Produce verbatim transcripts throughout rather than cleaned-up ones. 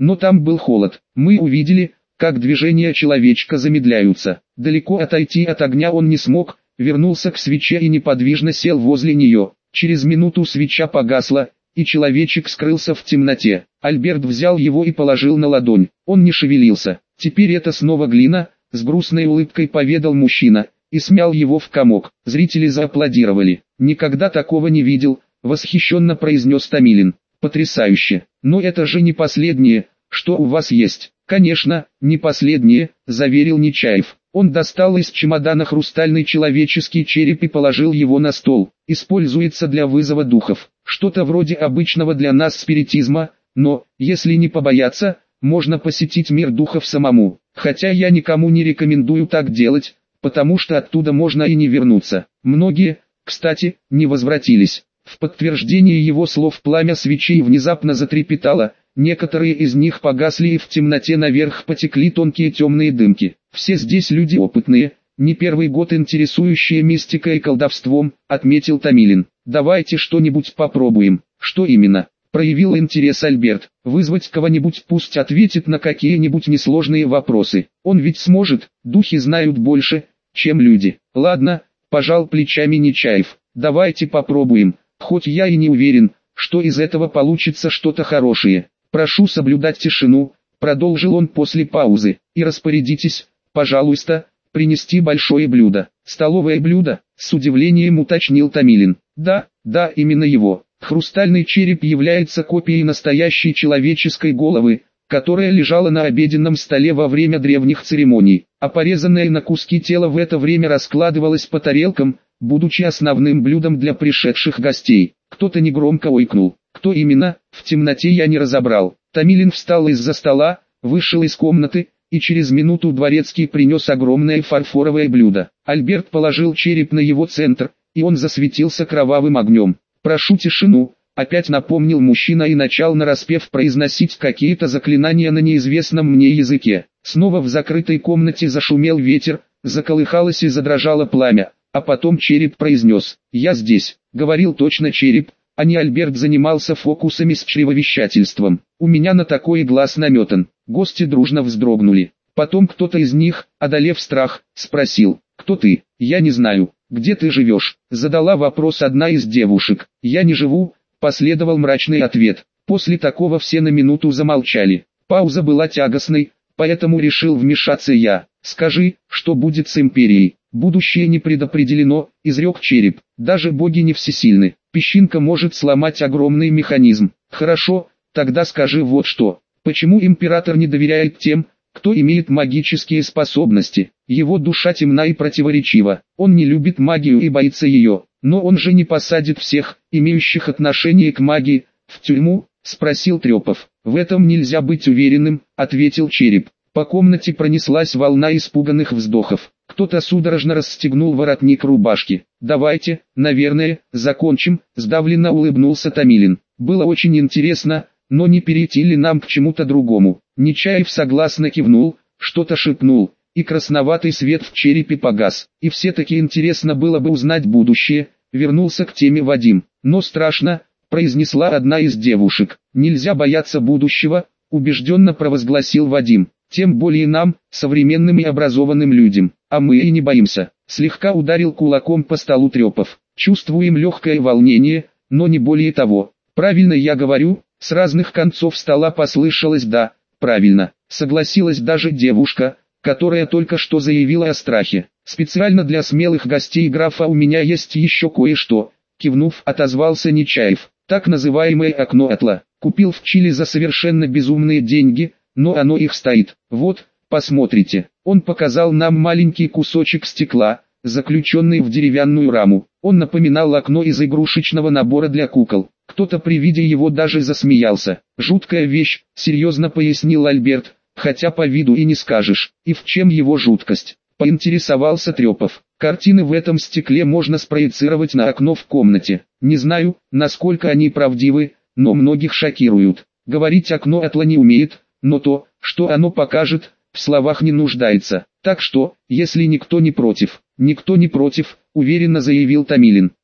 но там был холод. Мы увидели, как движения человечка замедляются. Далеко отойти от огня он не смог, вернулся к свече и неподвижно сел возле нее. Через минуту свеча погасла, и человечек скрылся в темноте. Альберт взял его и положил на ладонь. Он не шевелился. «Теперь это снова глина», — с грустной улыбкой поведал мужчина, и смял его в комок. Зрители зааплодировали. «Никогда такого не видел», — восхищенно произнес Томилин. «Потрясающе! Но это же не последнее, что у вас есть». «Конечно, не последнее», — заверил Нечаев. Он достал из чемодана хрустальный человеческий череп и положил его на стол. «Используется для вызова духов. Что-то вроде обычного для нас спиритизма, но, если не побояться, можно посетить мир духов самому. Хотя я никому не рекомендую так делать, потому что оттуда можно и не вернуться. Многие, кстати, не возвратились». В подтверждение его слов пламя свечей внезапно затрепетало, некоторые из них погасли и в темноте наверх потекли тонкие темные дымки. «Все здесь люди опытные, не первый год интересующие мистикой и колдовством», — отметил Томилин. «Давайте что-нибудь попробуем». «Что именно?» — проявил интерес Альберт. «Вызвать кого-нибудь, пусть ответит на какие-нибудь несложные вопросы. Он ведь сможет, духи знают больше, чем люди». «Ладно», — пожал плечами Нечаев. «Давайте попробуем, хоть я и не уверен, что из этого получится что-то хорошее. Прошу соблюдать тишину», — продолжил он после паузы, «и распорядитесь, пожалуйста, принести большое блюдо». «Столовое блюдо?» — с удивлением уточнил Томилин. «Да, да, именно его». Хрустальный череп является копией настоящей человеческой головы, которая лежала на обеденном столе во время древних церемоний, а порезанное на куски тело в это время раскладывалось по тарелкам, будучи основным блюдом для пришедших гостей. Кто-то негромко ойкнул. Кто именно, в темноте я не разобрал. Томилин встал из-за стола, вышел из комнаты, и через минуту дворецкий принес огромное фарфоровое блюдо. Альберт положил череп на его центр, и он засветился кровавым огнем. «Прошу тишину», — опять напомнил мужчина и начал нараспев произносить какие-то заклинания на неизвестном мне языке. Снова в закрытой комнате зашумел ветер, заколыхалось и задрожало пламя, а потом череп произнес: «Я здесь». Говорил точно череп, а не Альберт занимался фокусами с чревовещательством. У меня на такой глаз наметан. Гости дружно вздрогнули. Потом кто-то из них, одолев страх, спросил: «Кто ты?» «Я не знаю». «Где ты живешь?» Задала вопрос одна из девушек. «Я не живу», последовал мрачный ответ. После такого все на минуту замолчали. Пауза была тягостной, поэтому решил вмешаться я. «Скажи, что будет с империей?» «Будущее не предопределено», изрек череп. «Даже боги не всесильны. Песчинка может сломать огромный механизм». «Хорошо, тогда скажи вот что. Почему император не доверяет тем, кто имеет магические способности? Его душа темна и противоречива. Он не любит магию и боится ее. Но он же не посадит всех, имеющих отношение к магии, в тюрьму?» спросил Трепов. «В этом нельзя быть уверенным», ответил череп. По комнате пронеслась волна испуганных вздохов. Кто-то судорожно расстегнул воротник рубашки. «Давайте, наверное, закончим», сдавленно улыбнулся Томилин. «Было очень интересно, но не перейти ли нам к чему-то другому?» Нечаев согласно кивнул, что-то шепнул, и красноватый свет в черепе погас. «И все-таки интересно было бы узнать будущее», вернулся к теме Вадим. «Но страшно», произнесла одна из девушек. «Нельзя бояться будущего», убежденно провозгласил Вадим. «Тем более нам, современным и образованным людям, а мы и не боимся», слегка ударил кулаком по столу Трепов. «Чувствуем легкое волнение, но не более того». «Правильно я говорю?» С разных концов стола послышалось «да, правильно», согласилась даже девушка, которая только что заявила о страхе. «Специально для смелых гостей графа у меня есть еще кое-что», кивнув, отозвался Нечаев. «Так называемое окно Атла. Купил в Чили за совершенно безумные деньги, но оно их стоит. Вот, посмотрите». Он показал нам маленький кусочек стекла, заключенный в деревянную раму. Он напоминал окно из игрушечного набора для кукол. Кто-то при виде его даже засмеялся. «Жуткая вещь», серьезно пояснил Альберт, хотя по виду и не скажешь. «И в чем его жуткость?» поинтересовался Трепов. «Картины в этом стекле можно спроецировать на окно в комнате. Не знаю, насколько они правдивы, но многих шокируют. Говорить окно Атла не умеет, но то, что оно покажет, в словах не нуждается. Так что, если никто не против...» «Никто не против», уверенно заявил Томилин.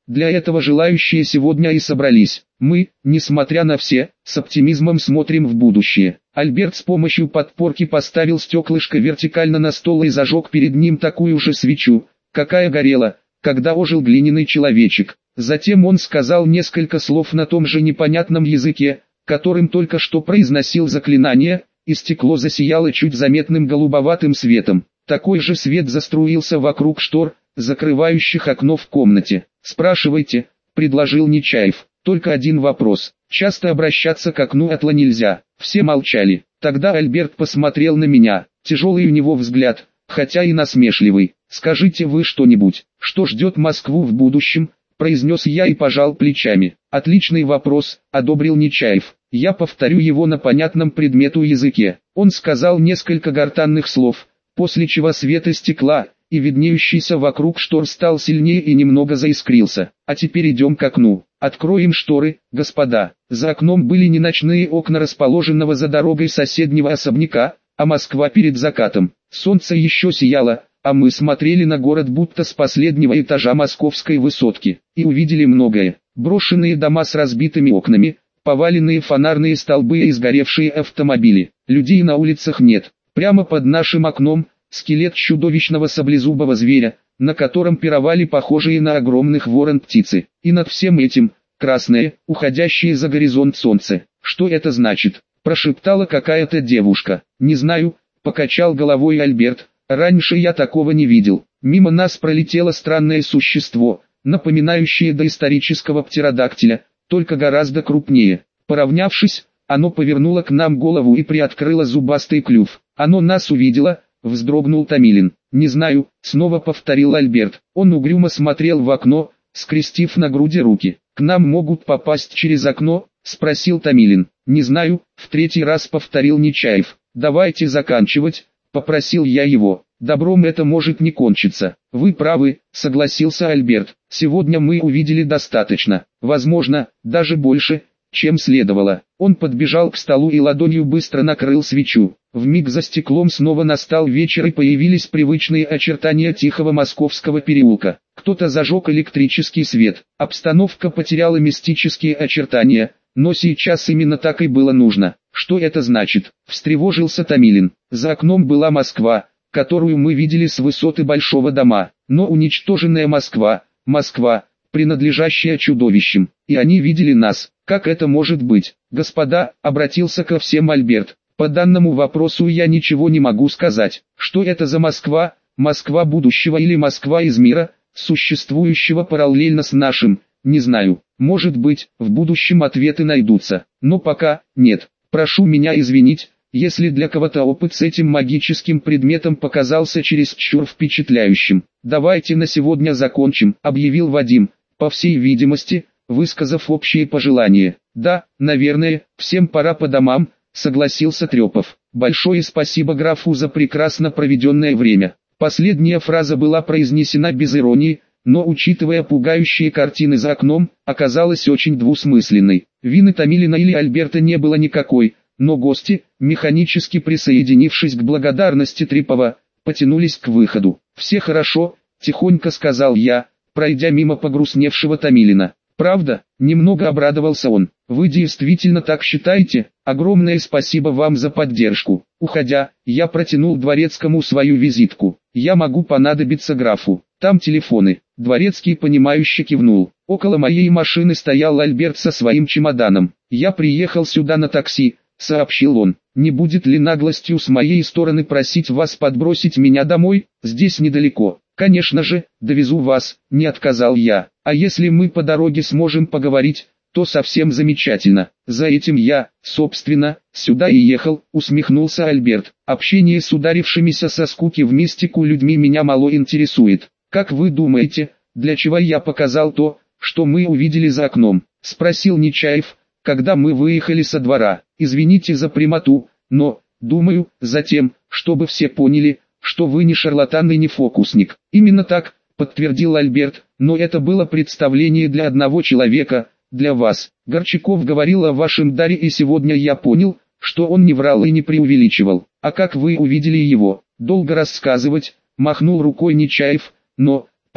Для этого желающие сегодня и собрались. Мы, несмотря на все, с оптимизмом смотрим в будущее. Альберт с помощью подпорки поставил стеклышко вертикально на стол и зажег перед ним такую же свечу, какая горела, когда ожил глиняный человечек. Затем он сказал несколько слов на том же непонятном языке, которым только что произносил заклинание, и стекло засияло чуть заметным голубоватым светом. Такой же свет заструился вокруг штор, закрывающих окно в комнате. «Спрашивайте», — предложил Нечаев. «Только один вопрос. Часто обращаться к окну Атла нельзя». Все молчали. Тогда Альберт посмотрел на меня. Тяжелый у него взгляд, хотя и насмешливый. «Скажите вы что-нибудь, что ждет Москву в будущем?» — произнес я и пожал плечами. «Отличный вопрос», — одобрил Нечаев. «Я повторю его на понятном предмету языке». Он сказал несколько гортанных слов, после чего свет из стекла и виднеющийся вокруг штор стал сильнее и немного заискрился. «А теперь идем к окну. Откроем шторы, господа». За окном были не ночные окна расположенного за дорогой соседнего особняка, а Москва перед закатом. Солнце еще сияло, а мы смотрели на город будто с последнего этажа московской высотки, и увидели многое. Брошенные дома с разбитыми окнами, поваленные фонарные столбы и сгоревшие автомобили. Людей на улицах нет. Прямо под нашим окном скелет чудовищного саблезубого зверя, на котором пировали похожие на огромных ворон птицы. И над всем этим красное, уходящее за горизонт солнце. «Что это значит?» – прошептала какая-то девушка. «Не знаю», – покачал головой Альберт. «Раньше я такого не видел». Мимо нас пролетело странное существо, напоминающее доисторического птеродактиля, только гораздо крупнее. Поравнявшись, оно повернуло к нам голову и приоткрыло зубастый клюв. «Оно нас увидело», — вздрогнул Томилин. «Не знаю», — снова повторил Альберт. Он угрюмо смотрел в окно, скрестив на груди руки. «К нам могут попасть через окно?» — спросил Томилин. «Не знаю», — в третий раз повторил Нечаев. «Давайте заканчивать», — попросил я его. «Добром это может не кончиться». «Вы правы», — согласился Альберт. «Сегодня мы увидели достаточно, возможно, даже больше, чем следовало». Он подбежал к столу и ладонью быстро накрыл свечу. Вмиг за стеклом снова настал вечер и появились привычные очертания тихого московского переулка. Кто-то зажег электрический свет. Обстановка потеряла мистические очертания, но сейчас именно так и было нужно. «Что это значит?» — встревожился Томилин. «За окном была Москва, которую мы видели с высоты большого дома, но уничтоженная Москва, Москва, принадлежащая чудовищам, и они видели нас. Как это может быть?» «Господа», — обратился ко всем Альберт, — «по данному вопросу я ничего не могу сказать. Что это за Москва, Москва будущего или Москва из мира, существующего параллельно с нашим, не знаю. Может быть, в будущем ответы найдутся, но пока нет. Прошу меня извинить, если для кого-то опыт с этим магическим предметом показался чересчур впечатляющим. Давайте на сегодня закончим», — объявил Вадим, по всей видимости, высказав общие пожелания. «Да, наверное, всем пора по домам», — согласился Трепов. «Большое спасибо графу за прекрасно проведенное время». Последняя фраза была произнесена без иронии, но, учитывая пугающие картины за окном, оказалась очень двусмысленной. Вины Томилина или Альберта не было никакой, но гости, механически присоединившись к благодарности Трепова, потянулись к выходу. «Все хорошо», — тихонько сказал я, пройдя мимо погрустневшего Томилина. «Правда?» — немного обрадовался он. «Вы действительно так считаете? Огромное спасибо вам за поддержку». Уходя, я протянул Дворецкому свою визитку. «Я могу понадобиться графу. Там телефоны». Дворецкий понимающе кивнул. Около моей машины стоял Альберт со своим чемоданом. «Я приехал сюда на такси», — сообщил он. «Не будет ли наглостью с моей стороны просить вас подбросить меня домой? Здесь недалеко». «Конечно же, довезу вас», — не отказал я. «А если мы по дороге сможем поговорить, то совсем замечательно. За этим я, собственно, сюда и ехал», — усмехнулся Альберт. «Общение с ударившимися со скуки в мистику людьми меня мало интересует. Как вы думаете, для чего я показал то, что мы увидели за окном?» — спросил Нечаев, когда мы выехали со двора. «Извините за прямоту, но, думаю, затем, чтобы все поняли, что вы не шарлатан и не фокусник». «Именно так», — подтвердил Альберт, — «но это было представление для одного человека, для вас. Горчаков говорил о вашем даре, и сегодня я понял, что он не врал и не преувеличивал. А как вы увидели его?» «Долго рассказывать», — махнул рукой Нечаев, — «но,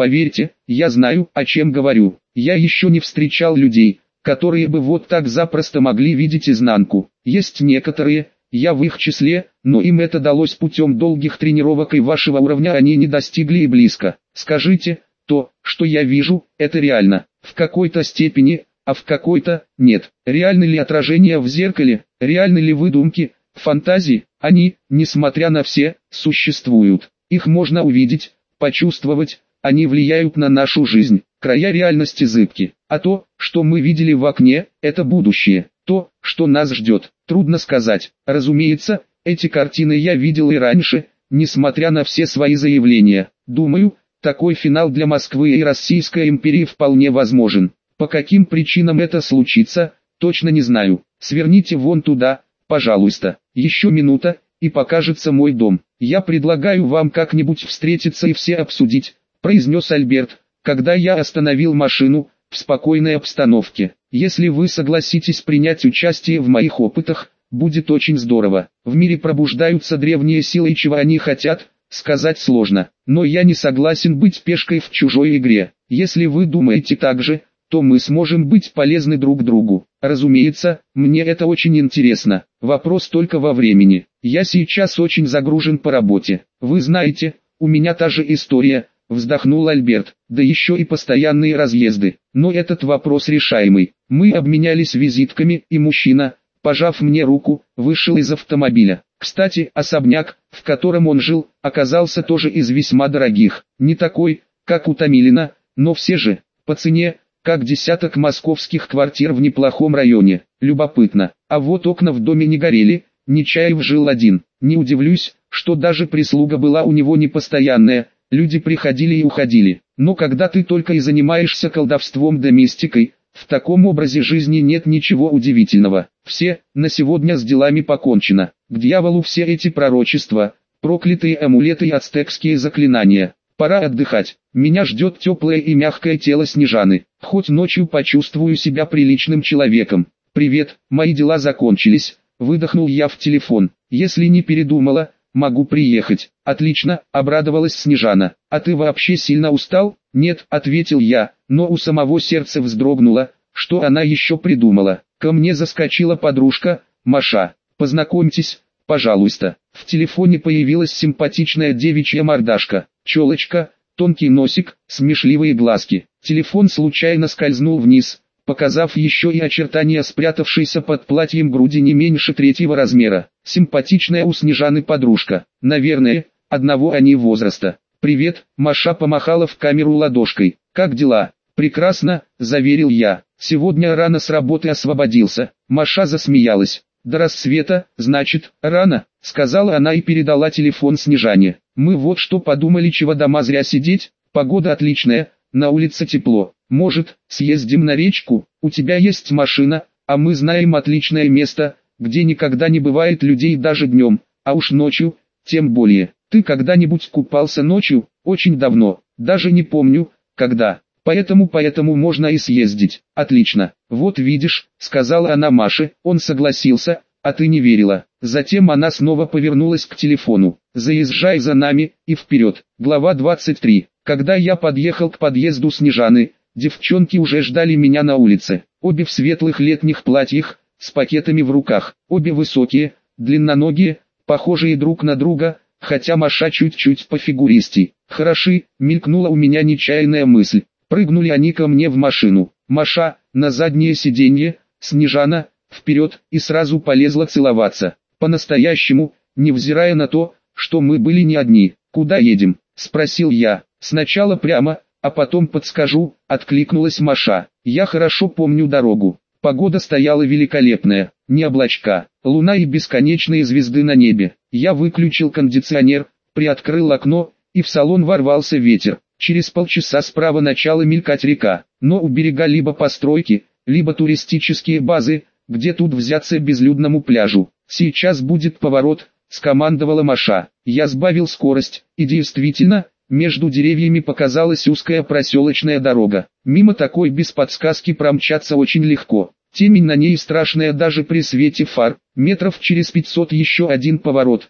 Поверьте, я знаю, о чем говорю. Я еще не встречал людей, которые бы вот так запросто могли видеть изнанку. Есть некоторые, я в их числе, но им это далось путем долгих тренировок, и вашего уровня они не достигли и близко. Скажите, то, что я вижу, это реально, в какой-то степени, а в какой-то – нет. Реальны ли отражения в зеркале, реальны ли выдумки, фантазии? Они, несмотря на все, существуют. Их можно увидеть, почувствовать, они влияют на нашу жизнь. Края реальности зыбки, а то, что мы видели в окне, это будущее. То, что нас ждет, трудно сказать. Разумеется, эти картины я видел и раньше, несмотря на все свои заявления. Думаю, такой финал для Москвы и Российской империи вполне возможен. По каким причинам это случится, точно не знаю. Сверните вон туда, пожалуйста. Еще минута, и покажется мой дом. Я предлагаю вам как-нибудь встретиться и все обсудить, произнес Альберт, когда я остановил машину, в спокойной обстановке. Если вы согласитесь принять участие в моих опытах, будет очень здорово. В мире пробуждаются древние силы, и чего они хотят, сказать сложно. Но я не согласен быть пешкой в чужой игре. Если вы думаете так же, то мы сможем быть полезны друг другу. Разумеется, мне это очень интересно. Вопрос только во времени. Я сейчас очень загружен по работе. Вы знаете, у меня та же история, вздохнул Альберт, да еще и постоянные разъезды. Но этот вопрос решаемый. Мы обменялись визитками, и мужчина, пожав мне руку, вышел из автомобиля. Кстати, особняк, в котором он жил, оказался тоже из весьма дорогих. Не такой, как у Томилина, но все же, по цене, как десяток московских квартир в неплохом районе. Любопытно. А вот окна в доме не горели, Нечаев жил один. Не удивлюсь, что даже прислуга была у него непостоянная, люди приходили и уходили. Но когда ты только и занимаешься колдовством да мистикой, в таком образе жизни нет ничего удивительного. Все, на сегодня с делами покончено. К дьяволу все эти пророчества, проклятые амулеты и ацтекские заклинания. Пора отдыхать. Меня ждет теплое и мягкое тело Снежаны. Хоть ночью почувствую себя приличным человеком. «Привет, мои дела закончились», — выдохнул я в телефон. «Если не передумала, могу приехать». «Отлично», — обрадовалась Снежана. «А ты вообще сильно устал?» «Нет», — ответил я, но у самого сердца вздрогнуло, что она еще придумала. Ко мне заскочила подружка, Маша. «Познакомьтесь, пожалуйста». В телефоне появилась симпатичная девичья мордашка, челочка, тонкий носик, смешливые глазки. Телефон случайно скользнул вниз, показав еще и очертания спрятавшейся под платьем груди не меньше третьего размера. Симпатичная у Снежаны подружка, наверное, одного они возраста. «Привет», Маша помахала в камеру ладошкой. «Как дела?» «Прекрасно», заверил я. «Сегодня рано с работы освободился». Маша засмеялась. «До рассвета, значит, рано», сказала она и передала телефон Снежане. «Мы вот что подумали, чего дома зря сидеть, погода отличная, на улице тепло. Может, съездим на речку? У тебя есть машина, а мы знаем отличное место, где никогда не бывает людей даже днем, а уж ночью, тем более. Ты когда-нибудь купался ночью? Очень давно, даже не помню, когда. Поэтому поэтому можно и съездить». «Отлично. Вот видишь», сказала она Маше. Он согласился, а ты не верила. Затем она снова повернулась к телефону. «Заезжай за нами, и вперед». Глава двадцать три. Когда я подъехал к подъезду Снежаны, девчонки уже ждали меня на улице. Обе в светлых летних платьях, с пакетами в руках. Обе высокие, длинноногие, похожие друг на друга, хотя Маша чуть-чуть пофигуристей. «Хороши», мелькнула у меня нечаянная мысль. Прыгнули они ко мне в машину. Маша, на заднее сиденье, Снежана, вперед, и сразу полезла целоваться. По-настоящему, невзирая на то, что мы были не одни. «Куда едем?» – спросил я. «Сначала прямо, а потом подскажу», – откликнулась Маша. «Я хорошо помню дорогу. Погода стояла великолепная, не облачка, луна и бесконечные звезды на небе. Я выключил кондиционер, приоткрыл окно, и в салон ворвался ветер. Через полчаса справа начала мелькать река, но у берега либо постройки, либо туристические базы, где тут взяться безлюдному пляжу. «Сейчас будет поворот», — скомандовала Маша. Я сбавил скорость, и действительно, между деревьями показалась узкая проселочная дорога. Мимо такой без подсказки промчаться очень легко. Темень на ней страшная даже при свете фар. Метров через пятьсот еще один поворот, и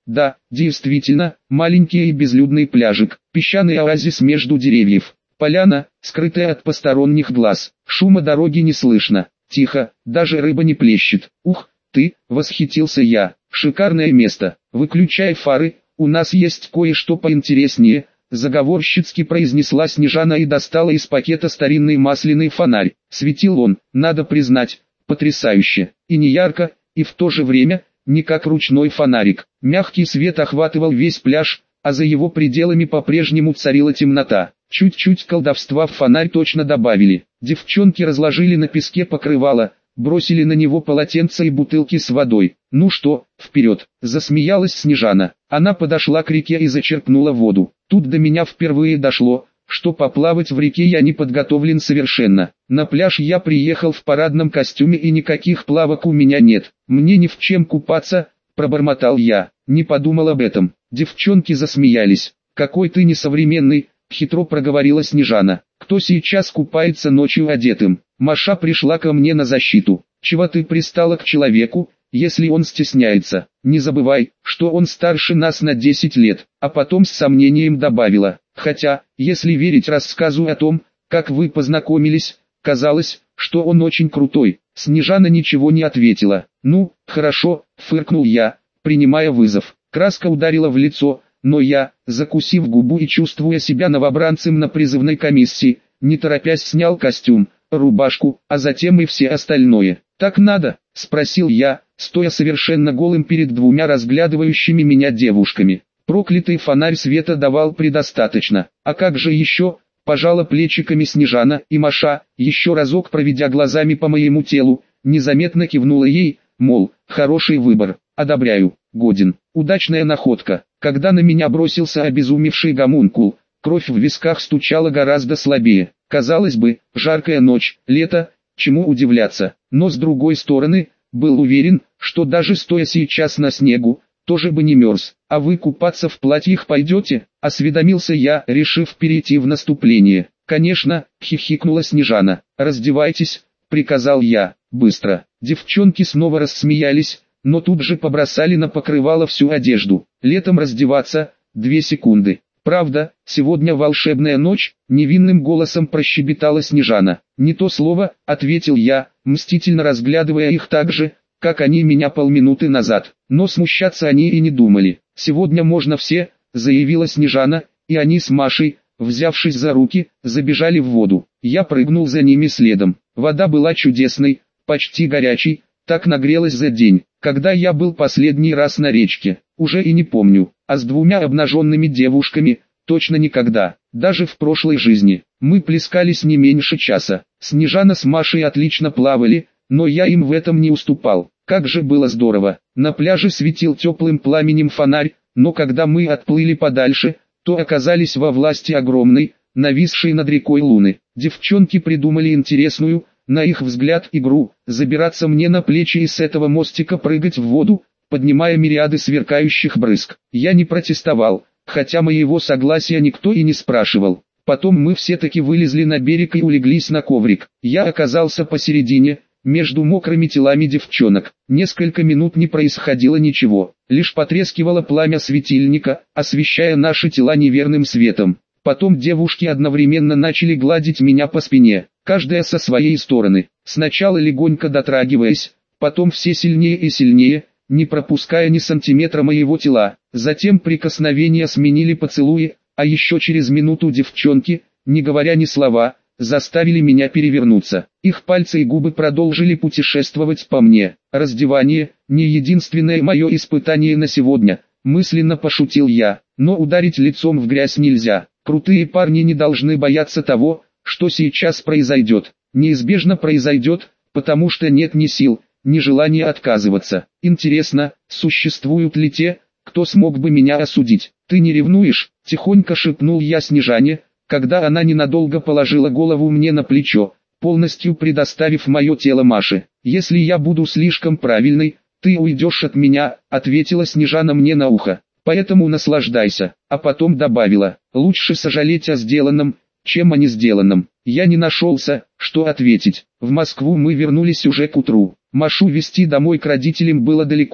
Да, действительно, маленький и безлюдный пляжик, песчаный оазис между деревьев. Поляна, скрытая от посторонних глаз, шума дороги не слышно, тихо, даже рыба не плещет. Ух, ты, восхитился я, шикарное место, выключай фары, у нас есть кое-что поинтереснее, заговорщицки произнесла Снежана и достала из пакета старинный масляный фонарь. Светил он, надо признать, потрясающе, и не ярко, и в то же время, не как ручной фонарик. Мягкий свет охватывал весь пляж, а за его пределами по-прежнему царила темнота. Чуть-чуть колдовства в фонарь точно добавили. Девчонки разложили на песке покрывало, бросили на него полотенца и бутылки с водой. «Ну что, вперед!» – засмеялась Снежана. Она подошла к реке и зачерпнула воду. Тут до меня впервые дошло, что поплавать в реке я не подготовлен совершенно. На пляж я приехал в парадном костюме и никаких плавок у меня нет. Мне ни в чем купаться, пробормотал я. Не подумал об этом. Девчонки засмеялись. «Какой ты несовременный!» — хитро проговорила Снежана. «Кто сейчас купается ночью одетым?» Маша пришла ко мне на защиту. «Чего ты пристала к человеку, если он стесняется? Не забывай, что он старше нас на десять лет». А потом с сомнением добавила: «Хотя, если верить рассказу о том, как вы познакомились, казалось, что он очень крутой». Снежана ничего не ответила. «Ну, хорошо», — фыркнул я, принимая вызов. Краска ударила в лицо, но я, закусив губу и чувствуя себя новобранцем на призывной комиссии, не торопясь снял костюм, рубашку, а затем и все остальное. «Так надо?» — спросил я, стоя совершенно голым перед двумя разглядывающими меня девушками. Проклятый фонарь света давал предостаточно. «А как же еще?» — пожала плечиками Снежана, и Маша, еще разок проведя глазами по моему телу, незаметно кивнула ей, мол, хороший выбор, одобряю, годен, удачная находка. Когда на меня бросился обезумевший гомункул, кровь в висках стучала гораздо слабее. Казалось бы, жаркая ночь, лето, чему удивляться, но с другой стороны, был уверен, что даже стоя сейчас на снегу, тоже бы не мерз. «А вы купаться в платьях пойдете?» — осведомился я, решив перейти в наступление. «Конечно», — хихикнула Снежана. «Раздевайтесь», — приказал я, быстро. Девчонки снова рассмеялись, но тут же побросали на покрывало всю одежду. «Летом раздеваться, две секунды. Правда, сегодня волшебная ночь», — невинным голосом прощебетала Снежана. «Не то слово», — ответил я, мстительно разглядывая их так же, как они меня полминуты назад. Но смущаться они и не думали. «Сегодня можно все», — заявила Снежана, и они с Машей, взявшись за руки, забежали в воду. Я прыгнул за ними следом. Вода была чудесной, почти горячей, так нагрелась за день, когда я был последний раз на речке, уже и не помню, а с двумя обнаженными девушками, точно никогда, даже в прошлой жизни. Мы плескались не меньше часа. Снежана с Машей отлично плавали, но я им в этом не уступал. Как же было здорово. На пляже светил теплым пламенем фонарь, но когда мы отплыли подальше, то оказались во власти огромной, нависшей над рекой луны. Девчонки придумали интересную, на их взгляд, игру, забираться мне на плечи и с этого мостика прыгать в воду, поднимая мириады сверкающих брызг. Я не протестовал, хотя моего согласия никто и не спрашивал. Потом мы все-таки вылезли на берег и улеглись на коврик. Я оказался посередине, между мокрыми телами девчонок. Несколько минут не происходило ничего, лишь потрескивало пламя светильника, освещая наши тела неверным светом. Потом девушки одновременно начали гладить меня по спине, каждая со своей стороны, сначала легонько дотрагиваясь, потом все сильнее и сильнее, не пропуская ни сантиметра моего тела. Затем прикосновения сменили поцелуи, а еще через минуту девчонки, не говоря ни слова, заставили меня перевернуться. Их пальцы и губы продолжили путешествовать по мне. Раздевание – не единственное мое испытание на сегодня, мысленно пошутил я, но ударить лицом в грязь нельзя. Крутые парни не должны бояться того, что сейчас произойдет. Неизбежно произойдет, потому что нет ни сил, ни желания отказываться. Интересно, существуют ли те, кто смог бы меня осудить? «Ты не ревнуешь?» – тихонько шепнул я Снежане, когда она ненадолго положила голову мне на плечо, полностью предоставив мое тело Маше. «Если я буду слишком правильной, ты уйдешь от меня», — ответила Снежана мне на ухо. «Поэтому наслаждайся», а потом добавила: «Лучше сожалеть о сделанном, чем о несделанном». Я не нашелся, что ответить. В Москву мы вернулись уже к утру. Машу везти домой к родителям было далеко,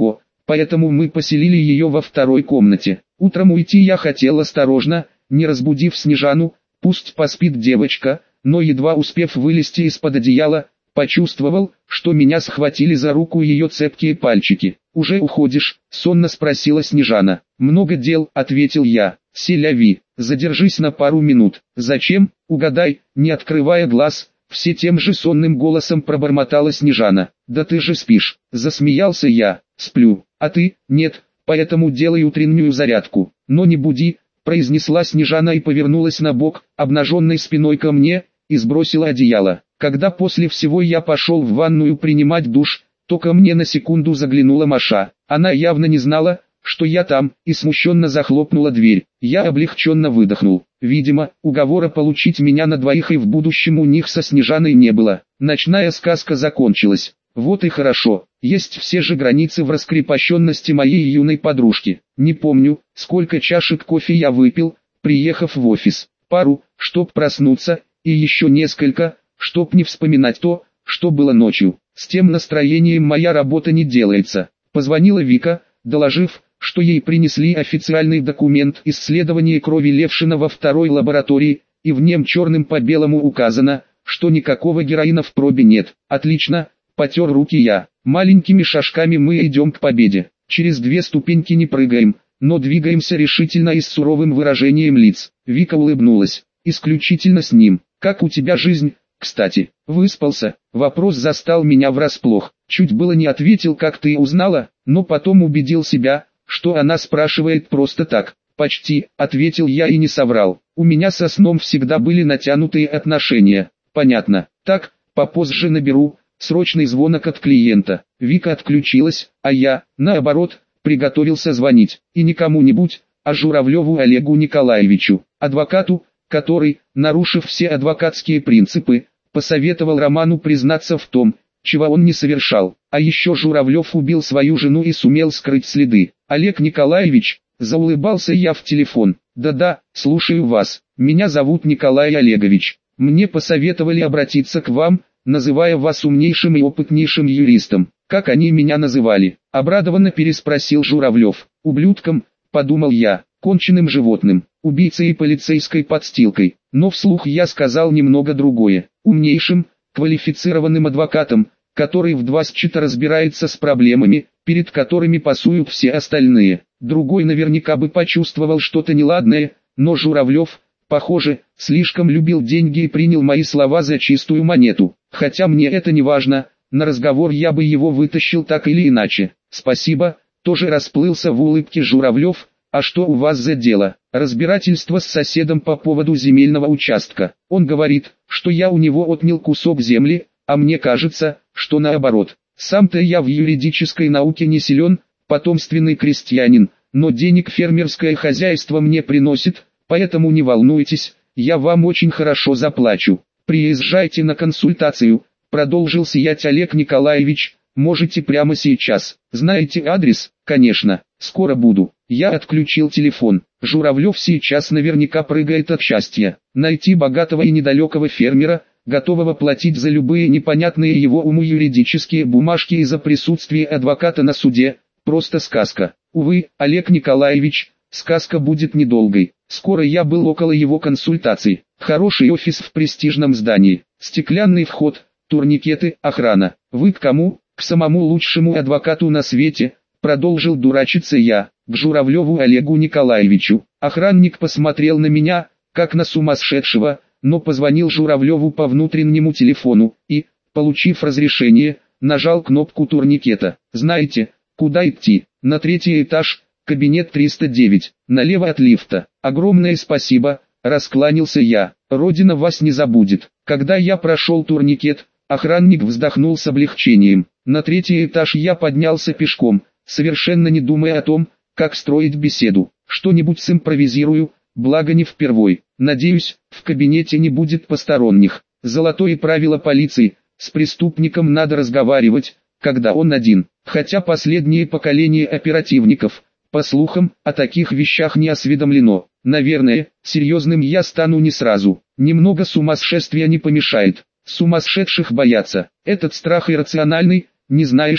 поэтому мы поселили ее во второй комнате. Утром уйти я хотел осторожно, не разбудив Снежану, пусть поспит девочка, но едва успев вылезти из-под одеяла, почувствовал, что меня схватили за руку ее цепкие пальчики. «Уже уходишь?» — сонно спросила Снежана. «Много дел», — ответил я. «Селяви, задержись на пару минут». «Зачем? Угадай», — не открывая глаз, все тем же сонным голосом пробормотала Снежана. «Да ты же спишь», — засмеялся я. «Сплю, а ты?» «Нет, поэтому делай утреннюю зарядку». «Но не буди», — произнесла Снежана и повернулась на бок, обнаженной спиной ко мне, и сбросила одеяло. Когда после всего я пошел в ванную принимать душ, то ко мне на секунду заглянула Маша. Она явно не знала, что я там, и смущенно захлопнула дверь. Я облегченно выдохнул. Видимо, уговора получить меня на двоих и в будущем у них со Снежаной не было. Ночная сказка закончилась. Вот и хорошо. Есть все же границы в раскрепощенности моей юной подружки. Не помню, сколько чашек кофе я выпил, приехав в офис. Пару, чтоб проснуться, и еще несколько, чтоб не вспоминать то, что было ночью. С тем настроением моя работа не делается. Позвонила Вика, доложив, что ей принесли официальный документ исследования крови Левшина во второй лаборатории, и в нем черным по белому указано, что никакого героина в пробе нет. Отлично, потер руки я. Маленькими шажками мы идем к победе. Через две ступеньки не прыгаем, но двигаемся решительно и с суровым выражением лиц. Вика улыбнулась. Исключительно с ним. Как у тебя жизнь? Кстати, выспался? Вопрос застал меня врасплох. Чуть было не ответил, как ты узнала, но потом убедил себя, что она спрашивает просто так. Почти, ответил я и не соврал. У меня со сном всегда были натянутые отношения. Понятно. Так, попозже наберу. Срочный звонок от клиента. Вика отключилась, а я, наоборот, приготовился звонить. И не кому-нибудь, а Журавлеву Олегу Николаевичу, адвокату, который, нарушив все адвокатские принципы, посоветовал Роману признаться в том, чего он не совершал. А еще Журавлев убил свою жену и сумел скрыть следы. Олег Николаевич, заулыбался я в телефон. Да-да, слушаю вас. Меня зовут Николай Олегович. Мне посоветовали обратиться к вам, называя вас умнейшим и опытнейшим юристом. Как они меня называли? Обрадованно переспросил Журавлев. Ублюдком, подумал я, конченным животным, убийцей и полицейской подстилкой. Но вслух я сказал немного другое. Умнейшим, квалифицированным адвокатом, который в двадцать разбирается с проблемами, перед которыми пасуют все остальные. Другой наверняка бы почувствовал что-то неладное, но Журавлев, похоже, слишком любил деньги и принял мои слова за чистую монету. Хотя мне это не важно, на разговор я бы его вытащил так или иначе. Спасибо, тоже расплылся в улыбке Журавлев. А что у вас за дело? Разбирательство с соседом по поводу земельного участка. Он говорит, что я у него отнял кусок земли, а мне кажется, что наоборот. Сам-то я в юридической науке не силен, потомственный крестьянин, но денег фермерское хозяйство мне приносит, поэтому не волнуйтесь, я вам очень хорошо заплачу. Приезжайте на консультацию, продолжил сиять Олег Николаевич, можете прямо сейчас. Знаете адрес? Конечно, скоро буду. Я отключил телефон. Журавлев сейчас наверняка прыгает от счастья. Найти богатого и недалекого фермера, готового платить за любые непонятные его уму юридические бумажки и за присутствие адвоката на суде, просто сказка. Увы, Олег Николаевич, сказка будет недолгой. Скоро я был около его консультаций. Хороший офис в престижном здании, стеклянный вход, турникеты, охрана. Вы к кому? К самому лучшему адвокату на свете, продолжил дурачиться я, к Журавлеву Олегу Николаевичу. Охранник посмотрел на меня, как на сумасшедшего, но позвонил Журавлеву по внутреннему телефону и, получив разрешение, нажал кнопку турникета. Знаете, куда идти? На третий этаж, кабинет триста девять, налево от лифта. Огромное спасибо, раскланялся я. Родина вас не забудет. Когда я прошел турникет, охранник вздохнул с облегчением. На третий этаж я поднялся пешком, совершенно не думая о том, как строить беседу. Что-нибудь симпровизирую, благо не впервой. Надеюсь, в кабинете не будет посторонних. Золотое правило полиции: с преступником надо разговаривать, когда он один. Хотя последнее поколение оперативников, по слухам, о таких вещах не осведомлено. Наверное, серьезным я стану не сразу. Немного сумасшествия не помешает. Сумасшедших боятся. Этот страх иррациональный, не знаешь,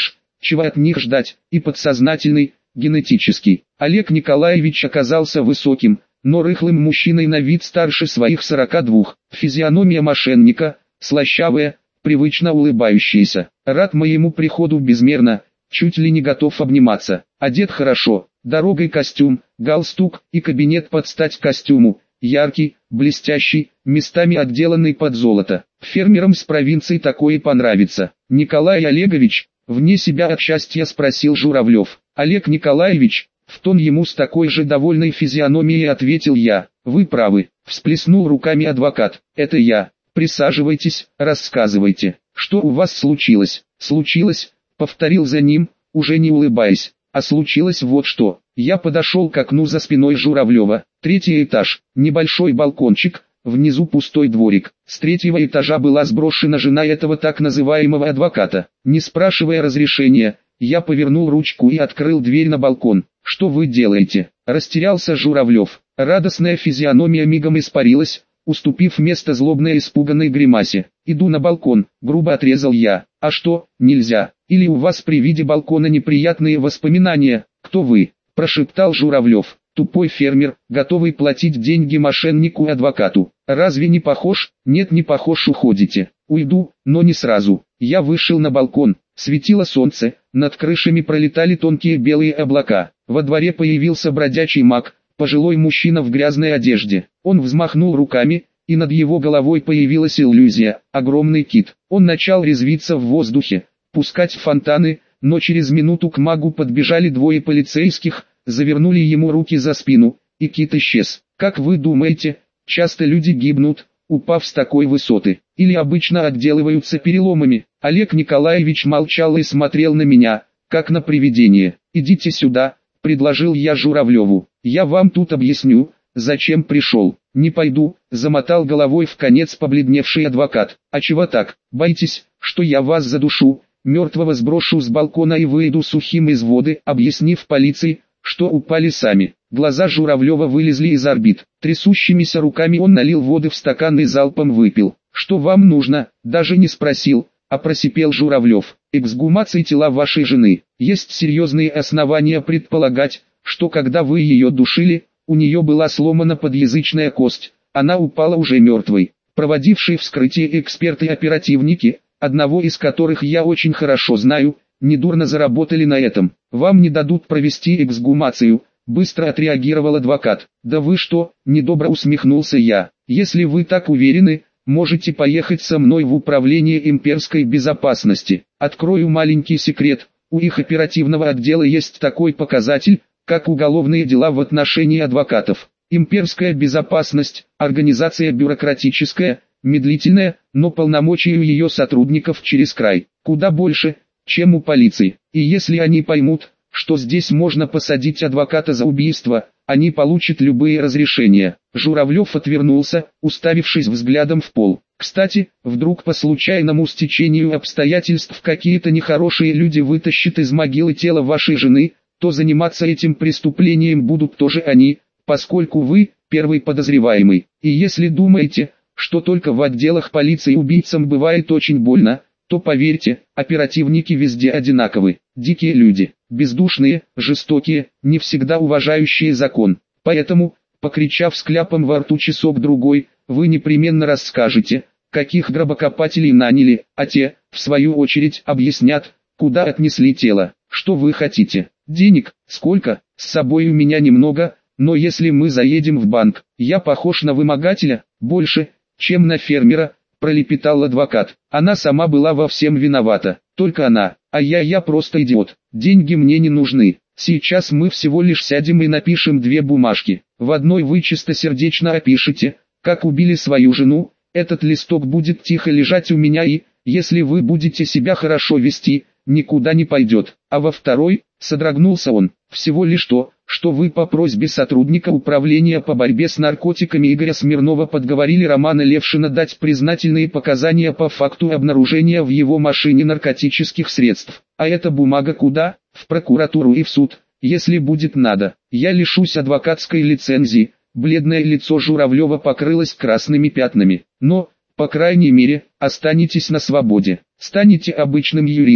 чего от них ждать, и подсознательный, генетический. Олег Николаевич оказался высоким, но рыхлым мужчиной на вид старше своих сорока двух. Физиономия мошенника, слащавая, привычно улыбающаяся. Рад моему приходу безмерно, чуть ли не готов обниматься. Одет хорошо, дорогой костюм, галстук и кабинет под стать костюму. Яркий, блестящий, местами отделанный под золото. Фермерам с провинции такое понравится. Николай Олегович, вне себя от счастья спросил Журавлев. Олег Николаевич, в тон ему с такой же довольной физиономией ответил я. Вы правы, всплеснул руками адвокат. Это я. Присаживайтесь, рассказывайте, что у вас случилось. Случилось, повторил за ним, уже не улыбаясь. А случилось вот что. Я подошел к окну за спиной Журавлева. Третий этаж, небольшой балкончик, внизу пустой дворик. С третьего этажа была сброшена жена этого так называемого адвоката. Не спрашивая разрешения, я повернул ручку и открыл дверь на балкон. Что вы делаете? Растерялся Журавлев. Радостная физиономия мигом испарилась, уступив место злобной испуганной гримасе. Иду на балкон, грубо отрезал я. А что, нельзя? Или у вас при виде балкона неприятные воспоминания? Кто вы? Прошептал Журавлев. Тупой фермер, готовый платить деньги мошеннику-адвокату. Разве не похож? Нет, не похож, уходите. Уйду, но не сразу. Я вышел на балкон. Светило солнце, над крышами пролетали тонкие белые облака. Во дворе появился бродячий маг, пожилой мужчина в грязной одежде. Он взмахнул руками, и над его головой появилась иллюзия, огромный кит. Он начал резвиться в воздухе, пускать фонтаны, но через минуту к магу подбежали двое полицейских, завернули ему руки за спину, и кит исчез. Как вы думаете, часто люди гибнут, упав с такой высоты, или обычно отделываются переломами? Олег Николаевич молчал и смотрел на меня, как на привидение. «Идите сюда», — предложил я Журавлеву. «Я вам тут объясню, зачем пришел». «Не пойду», — замотал головой в конец побледневший адвокат. «А чего так? Боитесь, что я вас задушу, мертвого сброшу с балкона и выйду сухим из воды, объяснив полиции, что упали сами». Глаза Журавлева вылезли из орбит. Трясущимися руками он налил воды в стакан и залпом выпил. «Что вам нужно?» — даже не спросил, а просипел Журавлев. «Эксгумация тела вашей жены. Есть серьезные основания предполагать, что когда вы ее душили, у нее была сломана подъязычная кость, она упала уже мертвой. Проводившие вскрытие эксперты-оперативники, одного из которых я очень хорошо знаю, недурно заработали на этом. Вам не дадут провести эксгумацию», — быстро отреагировал адвокат. «Да вы что?» — недобро усмехнулся я. «Если вы так уверены, можете поехать со мной в управление имперской безопасности. Открою маленький секрет, у их оперативного отдела есть такой показатель, как уголовные дела в отношении адвокатов. Имперская безопасность – организация бюрократическая, медлительная, но полномочия у ее сотрудников через край, куда больше, чем у полиции. И если они поймут, что здесь можно посадить адвоката за убийство, они получат любые разрешения». Журавлев отвернулся, уставившись взглядом в пол. «Кстати, вдруг по случайному стечению обстоятельств какие-то нехорошие люди вытащат из могилы тело вашей жены, то заниматься этим преступлением будут тоже они, поскольку вы первый подозреваемый. И если думаете, что только в отделах полиции убийцам бывает очень больно, то поверьте, оперативники везде одинаковы. Дикие люди, бездушные, жестокие, не всегда уважающие закон. Поэтому, покричав с кляпом во рту часок-другой, вы непременно расскажете, каких гробокопателей наняли, а те, в свою очередь, объяснят, куда отнесли тело. Что вы хотите? Денег? Сколько? С собой у меня немного, но если мы заедем в банк, я похож на вымогателя, больше, чем на фермера, пролепетал адвокат. Она сама была во всем виновата, только она, а я я просто идиот. Деньги мне не нужны. Сейчас мы всего лишь сядем и напишем две бумажки. В одной вы чистосердечно опишете, как убили свою жену, этот листок будет тихо лежать у меня и, если вы будете себя хорошо вести, никуда не пойдет. А во второй, содрогнулся он, всего лишь то, что вы по просьбе сотрудника управления по борьбе с наркотиками Игоря Смирнова подговорили Романа Левшина дать признательные показания по факту обнаружения в его машине наркотических средств. А эта бумага куда? В прокуратуру и в суд, если будет надо. Я лишусь адвокатской лицензии. Бледное лицо Журавлева покрылось красными пятнами. Но, по крайней мере, останетесь на свободе. Станете обычным юристом.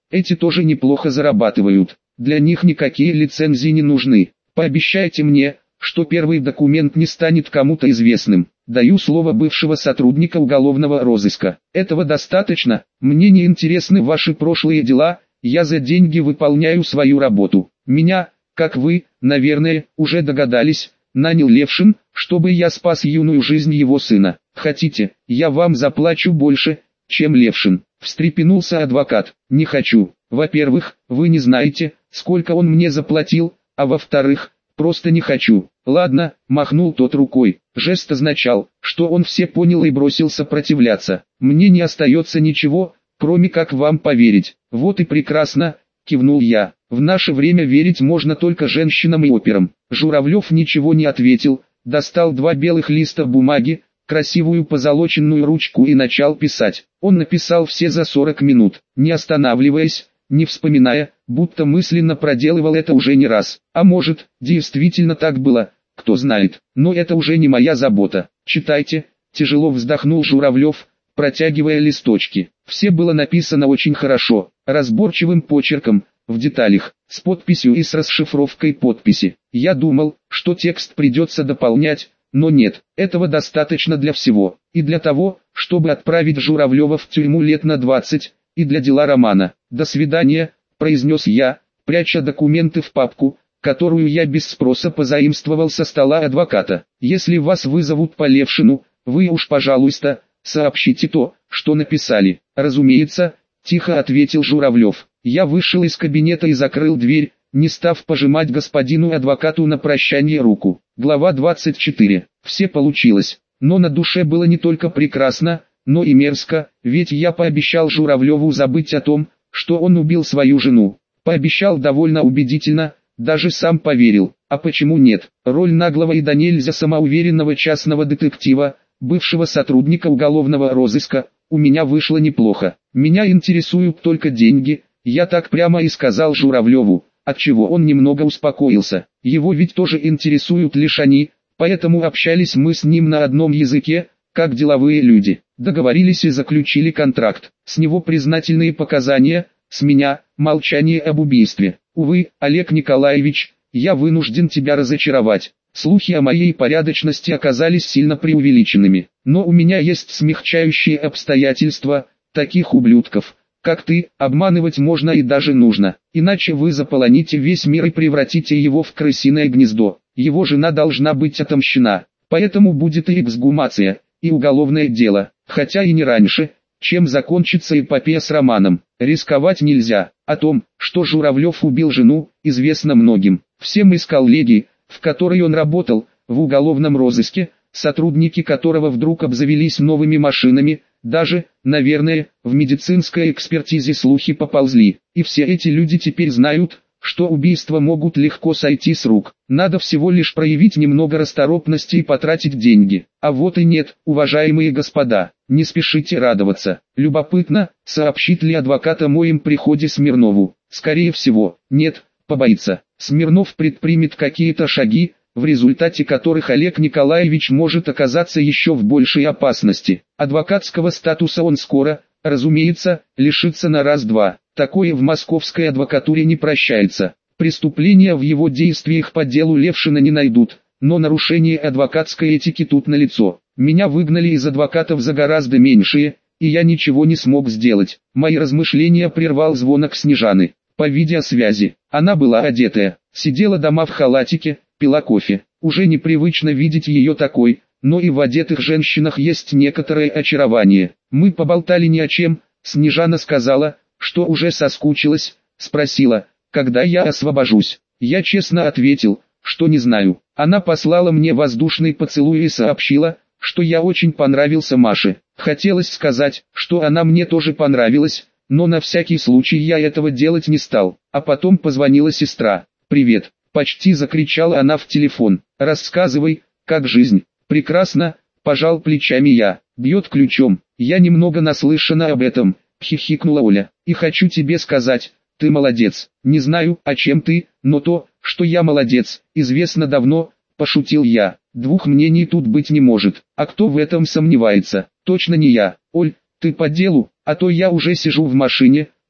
Эти тоже неплохо зарабатывают. Для них никакие лицензии не нужны. Пообещайте мне, что первый документ не станет кому-то известным. Даю слово бывшего сотрудника уголовного розыска. Этого достаточно. Мне не интересны ваши прошлые дела. Я за деньги выполняю свою работу. Меня, как вы, наверное, уже догадались, нанял Левшин, чтобы я спас юную жизнь его сына. Хотите, я вам заплачу больше, чем Левшин? Встрепенулся адвокат. Не хочу. Во-первых, вы не знаете, сколько он мне заплатил, а во-вторых, просто не хочу. Ладно, махнул тот рукой. Жест означал, что он все понял и бросил сопротивляться. Мне не остается ничего, кроме как вам поверить. Вот и прекрасно, кивнул я. В наше время верить можно только женщинам и операм. Журавлев ничего не ответил, достал два белых листа бумаги, красивую позолоченную ручку и начал писать. Он написал все за сорок минут, не останавливаясь, не вспоминая, будто мысленно проделывал это уже не раз. А может, действительно так было, кто знает, но это уже не моя забота. Читайте, тяжело вздохнул Журавлев, протягивая листочки. Все было написано очень хорошо, разборчивым почерком, в деталях, с подписью и с расшифровкой подписи. Я думал, что текст придется дополнять, но нет, этого достаточно для всего. И для того, чтобы отправить Журавлева в тюрьму лет на двадцать, и для дела романа. До свидания, произнес я, пряча документы в папку, которую я без спроса позаимствовал со стола адвоката. Если вас вызовут по Левшину, вы уж, пожалуйста, сообщите то, что написали. Разумеется, тихо ответил Журавлев. Я вышел из кабинета и закрыл дверь, не став пожимать господину адвокату на прощание руку. Глава двадцать четыре. Все получилось, но на душе было не только прекрасно, но и мерзко, ведь я пообещал Журавлеву забыть о том, что он убил свою жену. Пообещал довольно убедительно, даже сам поверил. А почему нет? Роль наглого и до нельзя самоуверенного частного детектива, бывшего сотрудника уголовного розыска, у меня вышло неплохо. Меня интересуют только деньги, я так прямо и сказал Журавлеву, отчего он немного успокоился. Его ведь тоже интересуют лишь они, поэтому общались мы с ним на одном языке, как деловые люди. Договорились и заключили контракт. С него признательные показания, с меня молчание об убийстве. Увы, Олег Николаевич, я вынужден тебя разочаровать. Слухи о моей порядочности оказались сильно преувеличенными. Но у меня есть смягчающие обстоятельства, таких ублюдков, как ты, обманывать можно и даже нужно. Иначе вы заполоните весь мир и превратите его в крысиное гнездо. Его жена должна быть отомщена. Поэтому будет и эксгумация, и уголовное дело, хотя и не раньше, чем закончится эпопея с романом. Рисковать нельзя. О том, что Журавлев убил жену, известно многим. Всем из коллегии, в которой он работал, в уголовном розыске, сотрудники которого вдруг обзавелись новыми машинами, даже, наверное, в медицинской экспертизе слухи поползли. И все эти люди теперь знают, что убийства могут легко сойти с рук. Надо всего лишь проявить немного расторопности и потратить деньги. А вот и нет, уважаемые господа, не спешите радоваться. Любопытно, сообщит ли адвокат о моем приходе Смирнову. Скорее всего, нет, побоится. Смирнов предпримет какие-то шаги, в результате которых Олег Николаевич может оказаться еще в большей опасности. Адвокатского статуса он скоро, разумеется, лишится на раз-два. Такое в московской адвокатуре не прощается. Преступления в его действиях по делу Левшина не найдут, но нарушение адвокатской этики тут налицо. Меня выгнали из адвокатов за гораздо меньшие, и я ничего не смог сделать. Мои размышления прервал звонок Снежаны. По видеосвязи. Она была одетая, сидела дома в халатике, пила кофе. Уже непривычно видеть ее такой, но и в одетых женщинах есть некоторое очарование. Мы поболтали ни о чем. Снежана сказала, что уже соскучилась, спросила, когда я освобожусь. Я честно ответил, что не знаю. Она послала мне воздушный поцелуй и сообщила, что я очень понравился Маше. Хотелось сказать, что она мне тоже понравилась, но на всякий случай я этого делать не стал. А потом позвонила сестра. «Привет», — почти закричала она в телефон. «Рассказывай, как жизнь?» «Прекрасно», — пожал плечами я. «Бьет ключом. Я немного наслышана об этом», — хихикнула Оля. «И хочу тебе сказать, ты молодец. Не знаю, о чем ты, но то, что я молодец, известно давно», — пошутил я. «Двух мнений тут быть не может. А кто в этом сомневается? Точно не я. Оль, ты по делу, а то я уже сижу в машине»,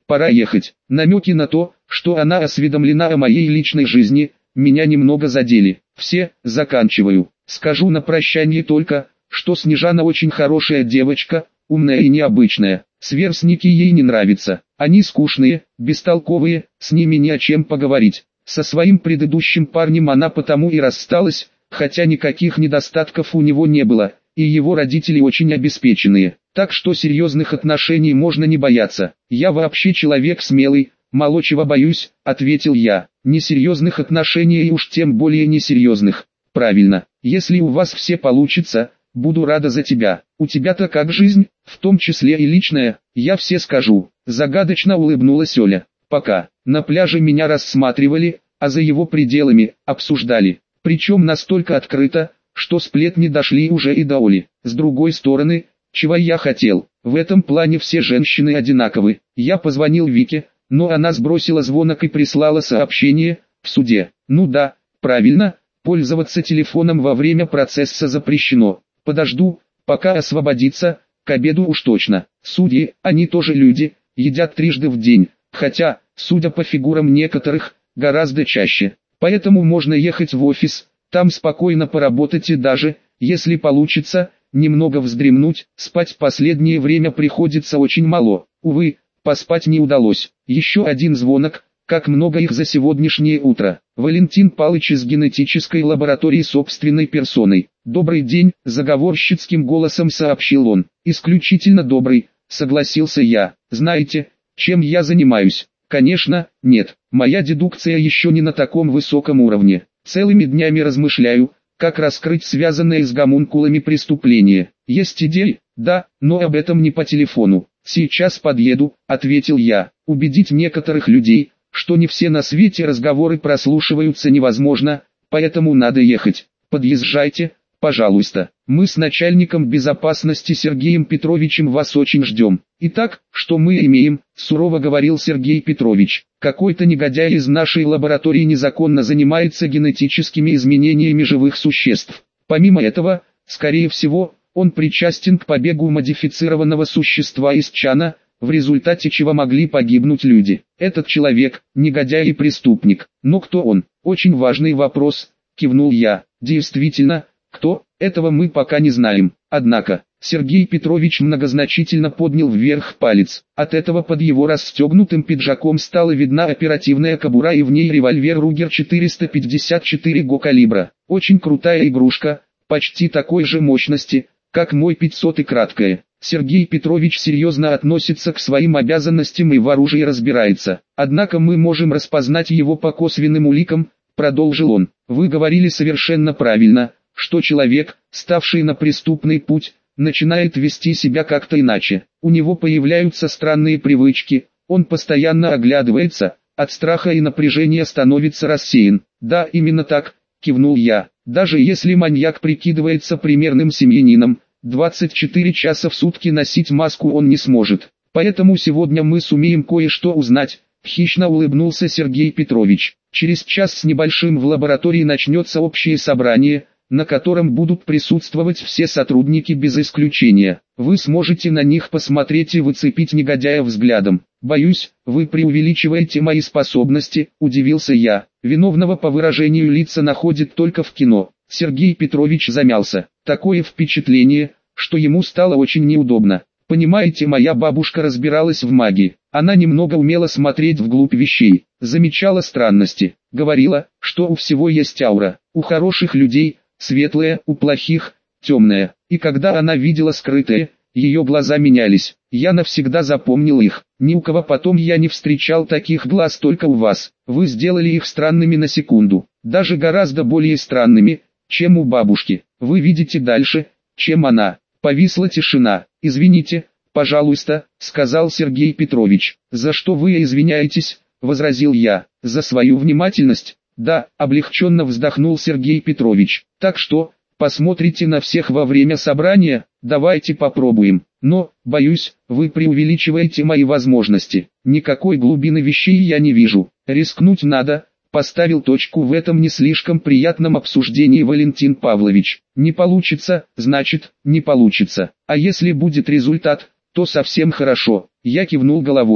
пора ехать. Намеки на то, что она осведомлена о моей личной жизни, меня немного задели. Все, заканчиваю. Скажу на прощание только, что Снежана очень хорошая девочка, умная и необычная. Сверстники ей не нравятся. Они скучные, бестолковые, с ними не о чем поговорить. Со своим предыдущим парнем она потому и рассталась, хотя никаких недостатков у него не было, и его родители очень обеспеченные. Так что серьезных отношений можно не бояться. Я вообще человек смелый, мало чего боюсь, ответил я. Несерьезных отношений и уж тем более несерьезных. Правильно, если у вас все получится, буду рада за тебя. У тебя-то как жизнь, в том числе и личная, я все скажу. Загадочно улыбнулась Оля. Пока, на пляже меня рассматривали, а за его пределами, обсуждали. Причем настолько открыто, что сплетни дошли уже и до Оли. С другой стороны, чего я хотел, в этом плане все женщины одинаковы. Я позвонил Вике, но она сбросила звонок и прислала сообщение, в суде. Ну да, правильно, пользоваться телефоном во время процесса запрещено. Подожду, пока освободится, к обеду уж точно. Судьи, они тоже люди, едят трижды в день, хотя, судя по фигурам некоторых, гораздо чаще. Поэтому можно ехать в офис, там спокойно поработать и даже, если получится, немного вздремнуть. Спать последнее время приходится очень мало. Увы, поспать не удалось. Еще один звонок, как много их за сегодняшнее утро. Валентин Палыч из генетической лаборатории собственной персоной. «Добрый день», — заговорщицким голосом сообщил он. «Исключительно добрый», — согласился я. «Знаете, чем я занимаюсь?» «Конечно, нет. Моя дедукция еще не на таком высоком уровне. Целыми днями размышляю, как раскрыть связанные с гомункулами преступления. Есть идеи? Да, но об этом не по телефону. Сейчас подъеду», — ответил я. «Убедить некоторых людей, что не все на свете разговоры прослушиваются, невозможно, поэтому надо ехать. Подъезжайте, пожалуйста. Мы с начальником безопасности Сергеем Петровичем вас очень ждем». «Итак, что мы имеем?» – сурово говорил Сергей Петрович. «Какой-то негодяй из нашей лаборатории незаконно занимается генетическими изменениями живых существ. Помимо этого, скорее всего, он причастен к побегу модифицированного существа из Чана, в результате чего могли погибнуть люди. Этот человек – негодяй и преступник. Но кто он? Очень важный вопрос», – кивнул я. «Действительно, кто? Этого мы пока не знаем. Однако, Сергей Петрович многозначительно поднял вверх палец. От этого под его расстегнутым пиджаком стала видна оперативная кобура и в ней револьвер Ругер четыреста пятьдесят четыре го калибра. Очень крутая игрушка, почти такой же мощности, как мой пятьсот и краткое. Сергей Петрович серьезно относится к своим обязанностям и в оружии разбирается. Однако мы можем распознать его по косвенным уликам, продолжил он. Вы говорили совершенно правильно, что человек, ставший на преступный путь, начинает вести себя как-то иначе. У него появляются странные привычки, он постоянно оглядывается, от страха и напряжения становится рассеян. «Да, именно так», — кивнул я. «Даже если маньяк прикидывается примерным семьянином, двадцать четыре часа в сутки носить маску он не сможет. Поэтому сегодня мы сумеем кое-что узнать», — хищно улыбнулся Сергей Петрович. «Через час с небольшим в лаборатории начнется общее собрание, на котором будут присутствовать все сотрудники без исключения. Вы сможете на них посмотреть и выцепить негодяя взглядом. Боюсь, вы преувеличиваете мои способности», — удивился я. «Виновного по выражению лица находят только в кино». Сергей Петрович замялся. Такое впечатление, что ему стало очень неудобно. «Понимаете, моя бабушка разбиралась в магии. Она немного умела смотреть вглубь вещей, замечала странности, говорила, что у всего есть аура. У хороших людей светлое, у плохих темное. И когда она видела скрытое, ее глаза менялись. Я навсегда запомнил их. Ни у кого потом я не встречал таких глаз, только у вас. Вы сделали их странными на секунду, даже гораздо более странными, чем у бабушки. Вы видите дальше, чем она». Повисла тишина. «Извините, пожалуйста», — сказал Сергей Петрович. «За что вы извиняетесь?» — возразил я. «За свою внимательность». «Да», — облегченно вздохнул Сергей Петрович. «Так что, посмотрите на всех во время собрания? Давайте попробуем. Но, боюсь, вы преувеличиваете мои возможности. Никакой глубины вещей я не вижу. Рискнуть надо», — поставил точку в этом не слишком приятном обсуждении Валентин Павлович. «Не получится, значит, не получится. А если будет результат, то совсем хорошо». Я кивнул головой.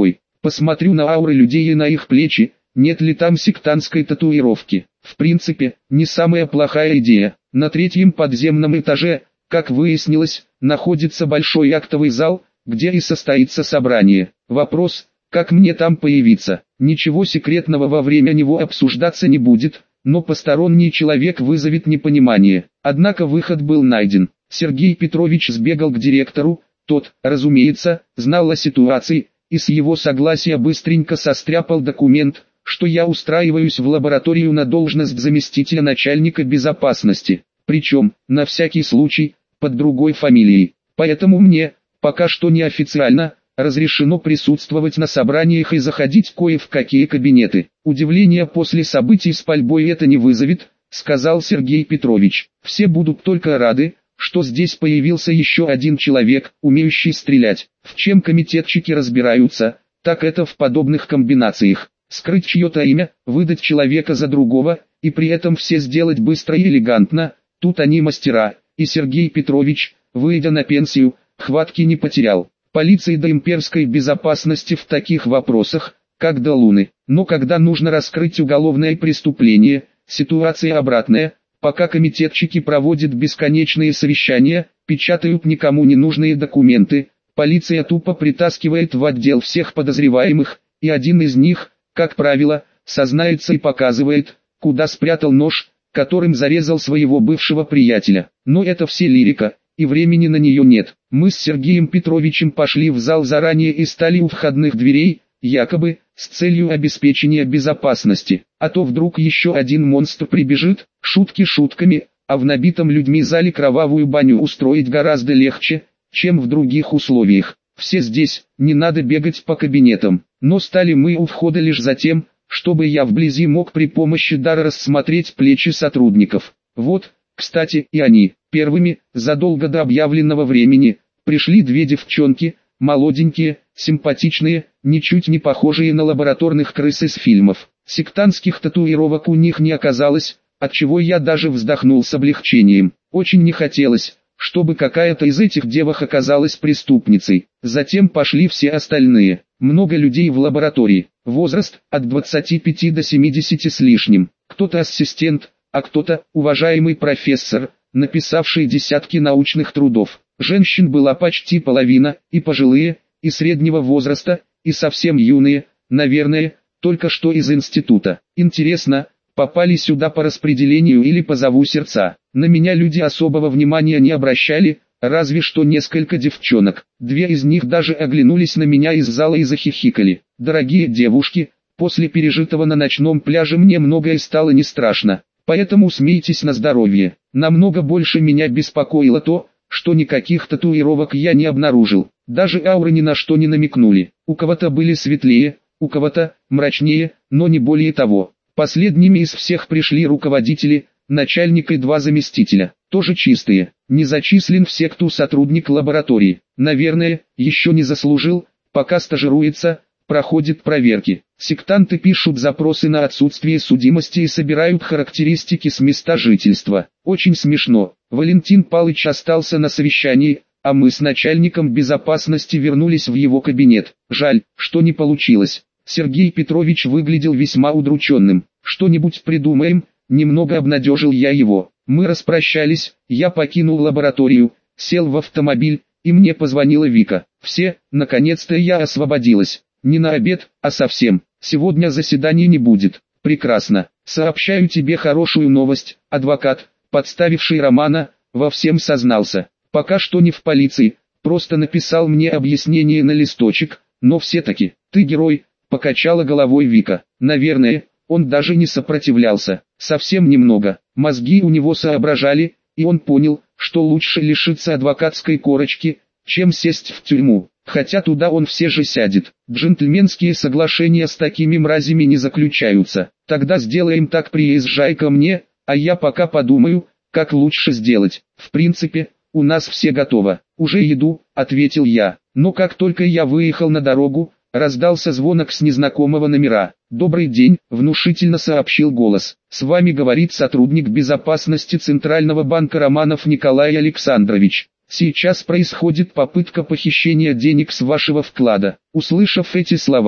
посмотрю на ауры людей и на их плечи, нет ли там сектантской татуировки. В принципе, не самая плохая идея. На третьем подземном этаже, как выяснилось, находится большой актовый зал, где и состоится собрание. Вопрос, как мне там появиться? Ничего секретного во время него обсуждаться не будет, но посторонний человек вызовет непонимание. Однако выход был найден. Сергей Петрович сбегал к директору, тот, разумеется, знал о ситуации, и с его согласия быстренько состряпал документ, что я устраиваюсь в лабораторию на должность заместителя начальника безопасности, причем, на всякий случай, под другой фамилией. Поэтому мне, пока что неофициально, разрешено присутствовать на собраниях и заходить кое в какие кабинеты. Удивления после событий с пальбой это не вызовет, сказал Сергей Петрович. Все будут только рады, что здесь появился еще один человек, умеющий стрелять. В чем комитетчики разбираются, так это в подобных комбинациях. Скрыть чье-то имя, выдать человека за другого, и при этом все сделать быстро и элегантно, тут они мастера, и Сергей Петрович, выйдя на пенсию, хватки не потерял. Полиции до имперской безопасности в таких вопросах, как до Луны. Но когда нужно раскрыть уголовное преступление, ситуация обратная. Пока комитетчики проводят бесконечные совещания, печатают никому не нужные документы, полиция тупо притаскивает в отдел всех подозреваемых, и один из них, как правило, сознается и показывает, куда спрятал нож, которым зарезал своего бывшего приятеля. Но это все лирика, и времени на нее нет. Мы с Сергеем Петровичем пошли в зал заранее и стали у входных дверей, якобы, с целью обеспечения безопасности. А то вдруг еще один монстр прибежит, шутки шутками, а в набитом людьми зале кровавую баню устроить гораздо легче, чем в других условиях. Все здесь, не надо бегать по кабинетам. Но стали мы у входа лишь за тем, чтобы я вблизи мог при помощи дара рассмотреть плечи сотрудников. Вот, кстати, и они. Первыми, задолго до объявленного времени, пришли две девчонки, молоденькие, симпатичные, ничуть не похожие на лабораторных крыс из фильмов. Сектантских татуировок у них не оказалось, отчего я даже вздохнул с облегчением. Очень не хотелось, чтобы какая-то из этих девок оказалась преступницей. Затем пошли все остальные. Много людей в лаборатории. Возраст от двадцати пяти до семидесяти с лишним. Кто-то ассистент, а кто-то уважаемый профессор, написавший десятки научных трудов. Женщин была почти половина, и пожилые, и среднего возраста, и совсем юные, наверное, только что из института. Интересно, попали сюда по распределению или по зову сердца. На меня люди особого внимания не обращали, разве что несколько девчонок. Две из них даже оглянулись на меня из зала и захихикали. Дорогие девушки, после пережитого на ночном пляже мне многое стало не страшно. Поэтому смейтесь на здоровье. Намного больше меня беспокоило то, что никаких татуировок я не обнаружил. Даже ауры ни на что не намекнули. У кого-то были светлее, у кого-то мрачнее, но не более того. Последними из всех пришли руководители, начальник и два заместителя. Тоже чистые. Не зачислен в секту сотрудник лаборатории. Наверное, еще не заслужил, пока стажируется, проходит проверки. Сектанты пишут запросы на отсутствие судимости и собирают характеристики с места жительства. Очень смешно. Валентин Палыч остался на совещании, а мы с начальником безопасности вернулись в его кабинет. Жаль, что не получилось. Сергей Петрович выглядел весьма удрученным. Что-нибудь придумаем, немного обнадежил я его. Мы распрощались, я покинул лабораторию, сел в автомобиль, и мне позвонила Вика. Все, наконец-то я освободилась. Не на обед, а совсем. Сегодня заседания не будет. Прекрасно. Сообщаю тебе хорошую новость. Адвокат, подставивший Романа, во всем сознался. Пока что не в полиции, просто написал мне объяснение на листочек, но все-таки, ты герой, покачала головой Вика. Наверное, он даже не сопротивлялся. Совсем немного. Мозги у него соображали, и он понял, что лучше лишиться адвокатской корочки, чем сесть в тюрьму. Хотя туда он все же сядет. Джентльменские соглашения с такими мразями не заключаются. Тогда сделаем так: приезжай ко мне, а я пока подумаю, как лучше сделать. В принципе, у нас все готово. Уже еду, ответил я. Но как только я выехал на дорогу, раздался звонок с незнакомого номера. «Добрый день», — внушительно сообщил голос. «С вами говорит сотрудник безопасности Центрального банка Романов Николай Александрович. Сейчас происходит попытка похищения денег с вашего вклада». Услышав эти слова,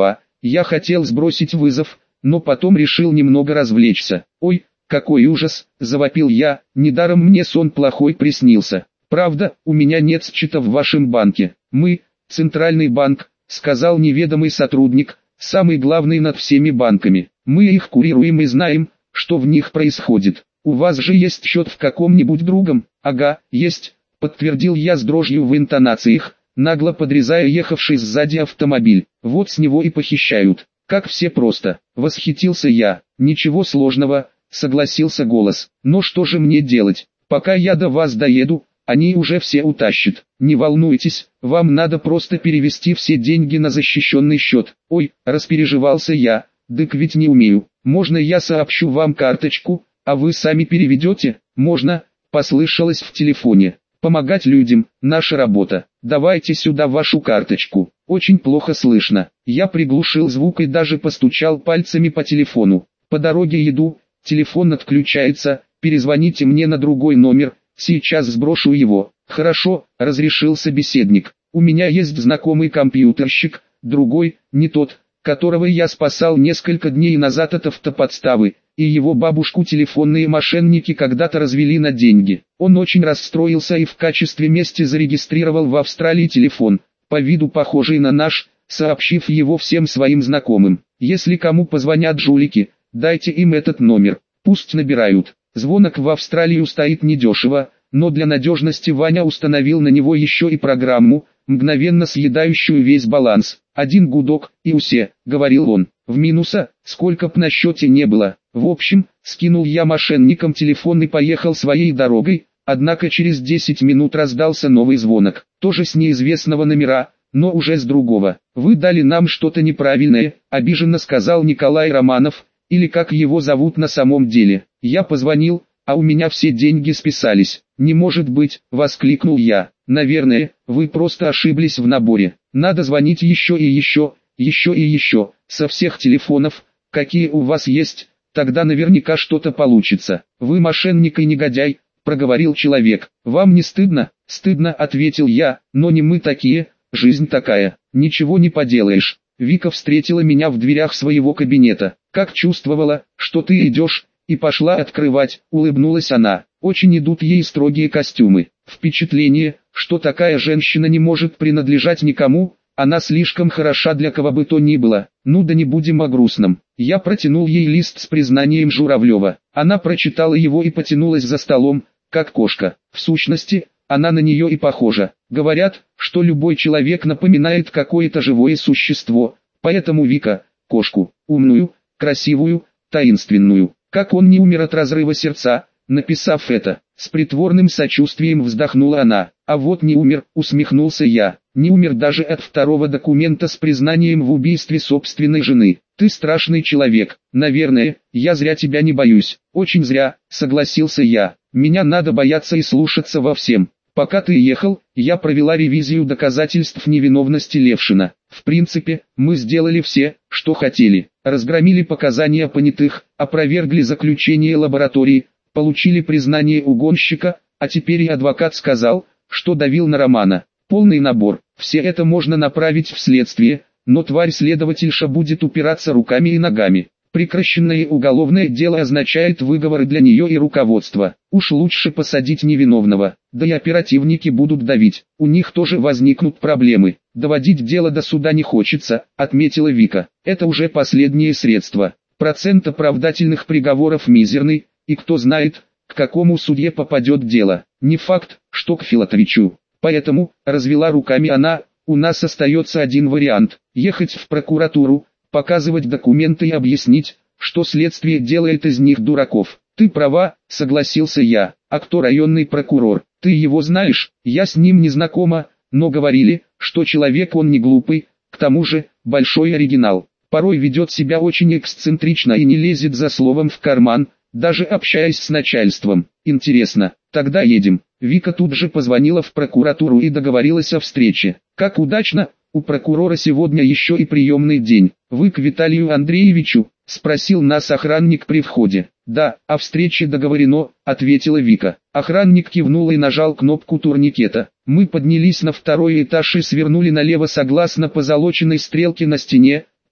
Я хотел сбросить вызов, но потом решил немного развлечься. «Ой, какой ужас!» – завопил я, недаром мне сон плохой приснился. «Правда, у меня нет счета в вашем банке. Мы, Центральный банк», – сказал неведомый сотрудник, самый главный над всеми банками. «Мы их курируем и знаем, что в них происходит. У вас же есть счет в каком-нибудь другом?» «Ага, есть», – подтвердил я с дрожью в интонациях, нагло подрезая ехавший сзади автомобиль. «Вот с него и похищают. Как все просто», – восхитился я. «Ничего сложного», – согласился голос. «Но что же мне делать? Пока я до вас доеду, они уже все утащат. Не волнуйтесь, вам надо просто перевести все деньги на защищенный счет». «Ой», – распереживался я, – «дык ведь не умею. Можно я сообщу вам карточку, а вы сами переведете?» «Можно», – послышалось в телефоне. «Помогать людям – наша работа. Давайте сюда вашу карточку». «Очень плохо слышно». Я приглушил звук и даже постучал пальцами по телефону. «По дороге еду, телефон отключается, перезвоните мне на другой номер, сейчас сброшу его». «Хорошо», – разрешил собеседник. «У меня есть знакомый компьютерщик, другой, не тот, которого я спасал несколько дней назад от автоподставы, и его бабушку телефонные мошенники когда-то развели на деньги. Он очень расстроился и в качестве мести зарегистрировал в Австралии телефон, по виду похожий на наш, сообщив его всем своим знакомым. Если кому позвонят жулики, дайте им этот номер, пусть набирают». Звонок в Австралию стоит недешево, но для надежности Ваня установил на него еще и программу, мгновенно съедающую весь баланс. «Один гудок, и усе», — говорил он, — «в минуса, сколько б на счете не было». В общем, скинул я мошенникам телефон и поехал своей дорогой, однако через десять минут раздался новый звонок, тоже с неизвестного номера, но уже с другого. «Вы дали нам что-то неправильное», — обиженно сказал Николай Романов, или как его зовут на самом деле. «Я позвонил, а у меня все деньги списались». «Не может быть», — воскликнул я. «Наверное, вы просто ошиблись в наборе. Надо звонить еще и еще, еще и еще, со всех телефонов, какие у вас есть, тогда наверняка что-то получится». «Вы мошенник и негодяй», — проговорил человек. «Вам не стыдно?» «Стыдно», — ответил я, — «но не мы такие, жизнь такая, ничего не поделаешь». Вика встретила меня в дверях своего кабинета. «Как чувствовала, что ты идешь, и пошла открывать», — улыбнулась она. Очень идут ей строгие костюмы. Впечатление, что такая женщина не может принадлежать никому, она слишком хороша для кого бы то ни было. Ну да не будем о грустном. Я протянул ей лист с признанием Журавлева. Она прочитала его и потянулась за столом, как кошка. В сущности, она на нее и похожа. Говорят, что любой человек напоминает какое-то живое существо, поэтому Вика – кошку, умную, красивую, таинственную. Как он не умер от разрыва сердца, написав это, с притворным сочувствием вздохнула она. «А вот не умер», усмехнулся я, «не умер даже от второго документа с признанием в убийстве собственной жены. Ты страшный человек, наверное, я зря тебя не боюсь». «Очень зря», согласился я, «меня надо бояться и слушаться во всем». «Пока ты ехал, я провела ревизию доказательств невиновности Левшина. В принципе, мы сделали все, что хотели. Разгромили показания понятых, опровергли заключение лаборатории, получили признание угонщика, а теперь и адвокат сказал, что давил на Романа. Полный набор. Все это можно направить в следствие, но тварь-следовательша будет упираться руками и ногами. Прекращенное уголовное дело означает выговоры для нее и руководства. Уж лучше посадить невиновного, да и оперативники будут давить. У них тоже возникнут проблемы. Доводить дело до суда не хочется, отметила Вика. Это уже последнее средство. Процент оправдательных приговоров мизерный, и кто знает, к какому судье попадет дело. Не факт, что к Филатовичу. Поэтому, развела руками она, у нас остается один вариант. Ехать в прокуратуру, показывать документы и объяснить, что следствие делает из них дураков. «Ты права», — согласился я. «А кто районный прокурор? Ты его знаешь?» «Я с ним не знакома, но говорили, что человек он не глупый, к тому же, большой оригинал. Порой ведет себя очень эксцентрично и не лезет за словом в карман, даже общаясь с начальством. Интересно, тогда едем». Вика тут же позвонила в прокуратуру и договорилась о встрече. «Как удачно! У прокурора сегодня еще и приемный день. Вы к Виталию Андреевичу?» — спросил нас охранник при входе. «Да, о встрече договорено», — ответила Вика. Охранник кивнул и нажал кнопку турникета. Мы поднялись на второй этаж и свернули налево согласно позолоченной стрелке на стене,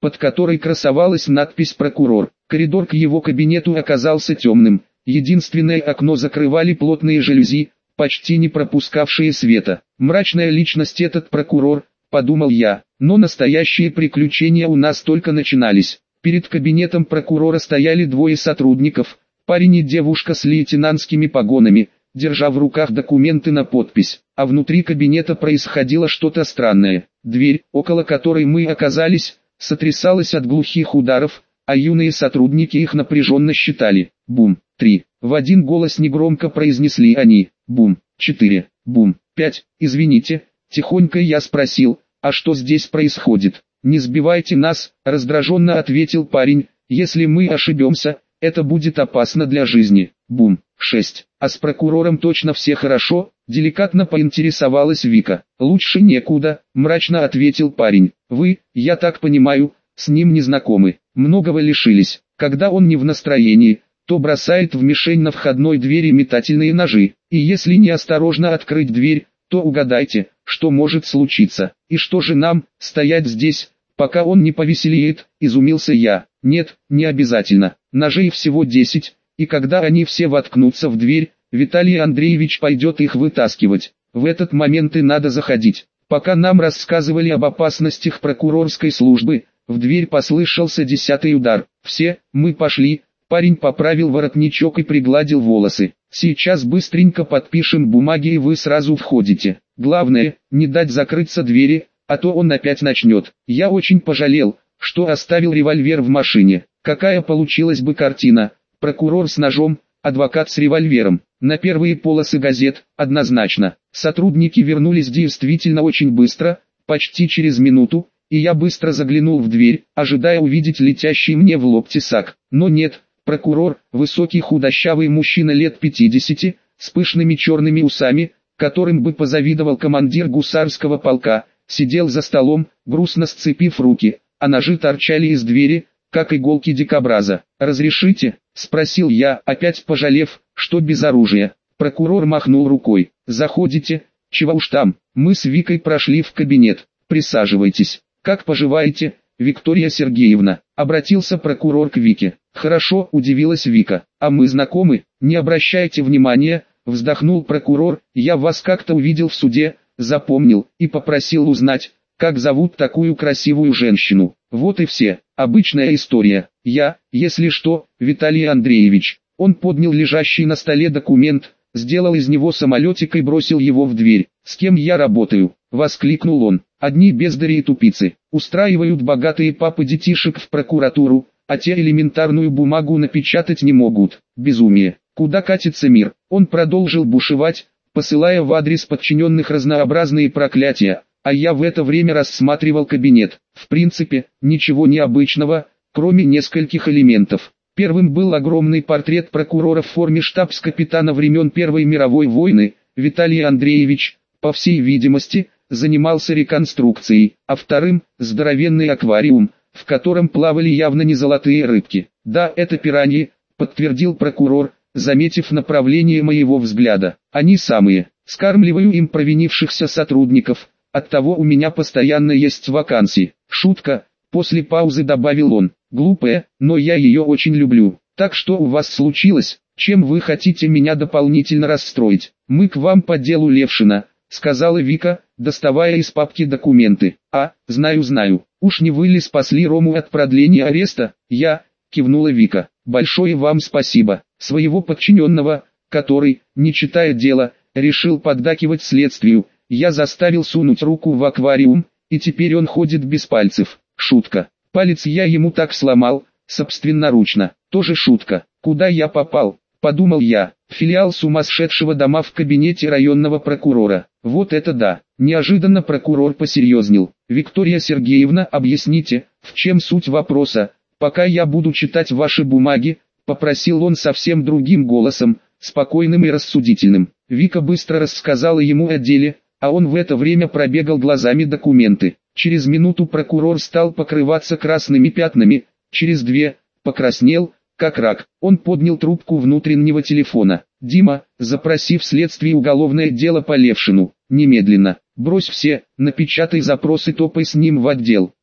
под которой красовалась надпись «Прокурор». Коридор к его кабинету оказался темным, единственное окно закрывали плотные жалюзи, почти не пропускавшие света. Мрачная личность этот прокурор, подумал я, но настоящие приключения у нас только начинались. Перед кабинетом прокурора стояли двое сотрудников, парень и девушка с лейтенантскими погонами, держа в руках документы на подпись, а внутри кабинета происходило что-то странное. Дверь, около которой мы оказались, сотрясалась от глухих ударов, а юные сотрудники их напряженно считали. Бум, три. В один голос негромко произнесли они. Бум, четыре. Бум, пять. Извините, тихонько я спросил, а что здесь происходит? Не сбивайте нас, раздраженно ответил парень, если мы ошибемся, это будет опасно для жизни. Бум, шесть. А с прокурором точно все хорошо? Деликатно поинтересовалась Вика. Лучше некуда, мрачно ответил парень. Вы, я так понимаю, с ним не знакомы. Многого лишились. Когда он не в настроении, то бросает в мишень на входной двери метательные ножи. И если неосторожно открыть дверь, то угадайте, что может случиться. И что же нам, стоять здесь, пока он не повеселеет, изумился я. Нет, не обязательно. Ножей всего десять, и когда они все воткнутся в дверь, Виталий Андреевич пойдет их вытаскивать. В этот момент и надо заходить. Пока нам рассказывали об опасностях прокурорской службы, в дверь послышался десятый удар. Все, мы пошли. Парень поправил воротничок и пригладил волосы. Сейчас быстренько подпишем бумаги и вы сразу входите. Главное, не дать закрыться двери, а то он опять начнет. Я очень пожалел, что оставил револьвер в машине. Какая получилась бы картина? Прокурор с ножом, адвокат с револьвером. На первые полосы газет, однозначно. Сотрудники вернулись действительно очень быстро, почти через минуту, и я быстро заглянул в дверь, ожидая увидеть летящий мне в лоб тесак. Но нет, прокурор, высокий худощавый мужчина лет пятидесяти, с пышными черными усами, которым бы позавидовал командир гусарского полка, сидел за столом, грустно сцепив руки, а ножи торчали из двери, как иголки дикобраза. «Разрешите?» – спросил я, опять пожалев, что без оружия. Прокурор махнул рукой. «Заходите, чего уж там». Мы с Викой прошли в кабинет. «Присаживайтесь. Как поживаете, Виктория Сергеевна?» – обратился прокурор к Вике. «Хорошо», – удивилась Вика. «А мы знакомы?» «Не обращайте внимания», – вздохнул прокурор. «Я вас как-то увидел в суде, запомнил, и попросил узнать, как зовут такую красивую женщину. Вот и все. Обычная история. Я, если что, Виталий Андреевич». Он поднял лежащий на столе документ, сделал из него самолетик и бросил его в дверь. «С кем я работаю?» – воскликнул он. «Одни бездари и тупицы. Устраивают богатые папы детишек в прокуратуру, а те элементарную бумагу напечатать не могут. Безумие. Куда катится мир?» Он продолжил бушевать, посылая в адрес подчиненных разнообразные проклятия, а я в это время рассматривал кабинет. В принципе, ничего необычного, кроме нескольких элементов. Первым был огромный портрет прокурора в форме штабс-капитана времен Первой мировой войны. Виталий Андреевич, по всей видимости, занимался реконструкцией, а вторым – здоровенный аквариум, в котором плавали явно не золотые рыбки. «Да, это пираньи», – подтвердил прокурор, заметив направление моего взгляда. «Они самые. Скармливаю им провинившихся сотрудников, оттого у меня постоянно есть вакансии». «Шутка», – после паузы добавил он. «Глупая, но я ее очень люблю. Так что у вас случилось? Чем вы хотите меня дополнительно расстроить?» «Мы к вам по делу Левшина», — сказала Вика, доставая из папки документы. «А, знаю, знаю. Уж не вы ли спасли Рому от продления ареста?» «Я», — кивнула Вика. «Большое вам спасибо. Своего подчиненного, который, не читая дела, решил поддакивать следствию, я заставил сунуть руку в аквариум, и теперь он ходит без пальцев». «Шутка. Палец я ему так сломал, собственноручно. Тоже шутка. Куда я попал?» Подумал я. Филиал сумасшедшего дома в кабинете районного прокурора. Вот это да. Неожиданно прокурор посерьезнел. «Виктория Сергеевна, объясните, в чем суть вопроса, пока я буду читать ваши бумаги», попросил он совсем другим голосом, спокойным и рассудительным. Вика быстро рассказала ему о деле, а он в это время пробегал глазами документы. Через минуту прокурор стал покрываться красными пятнами, через две – покраснел, как рак. Он поднял трубку внутреннего телефона. «Дима, запроси в следствие уголовное дело по Левшину. Немедленно. Брось все, напечатай запрос и топай с ним в отдел».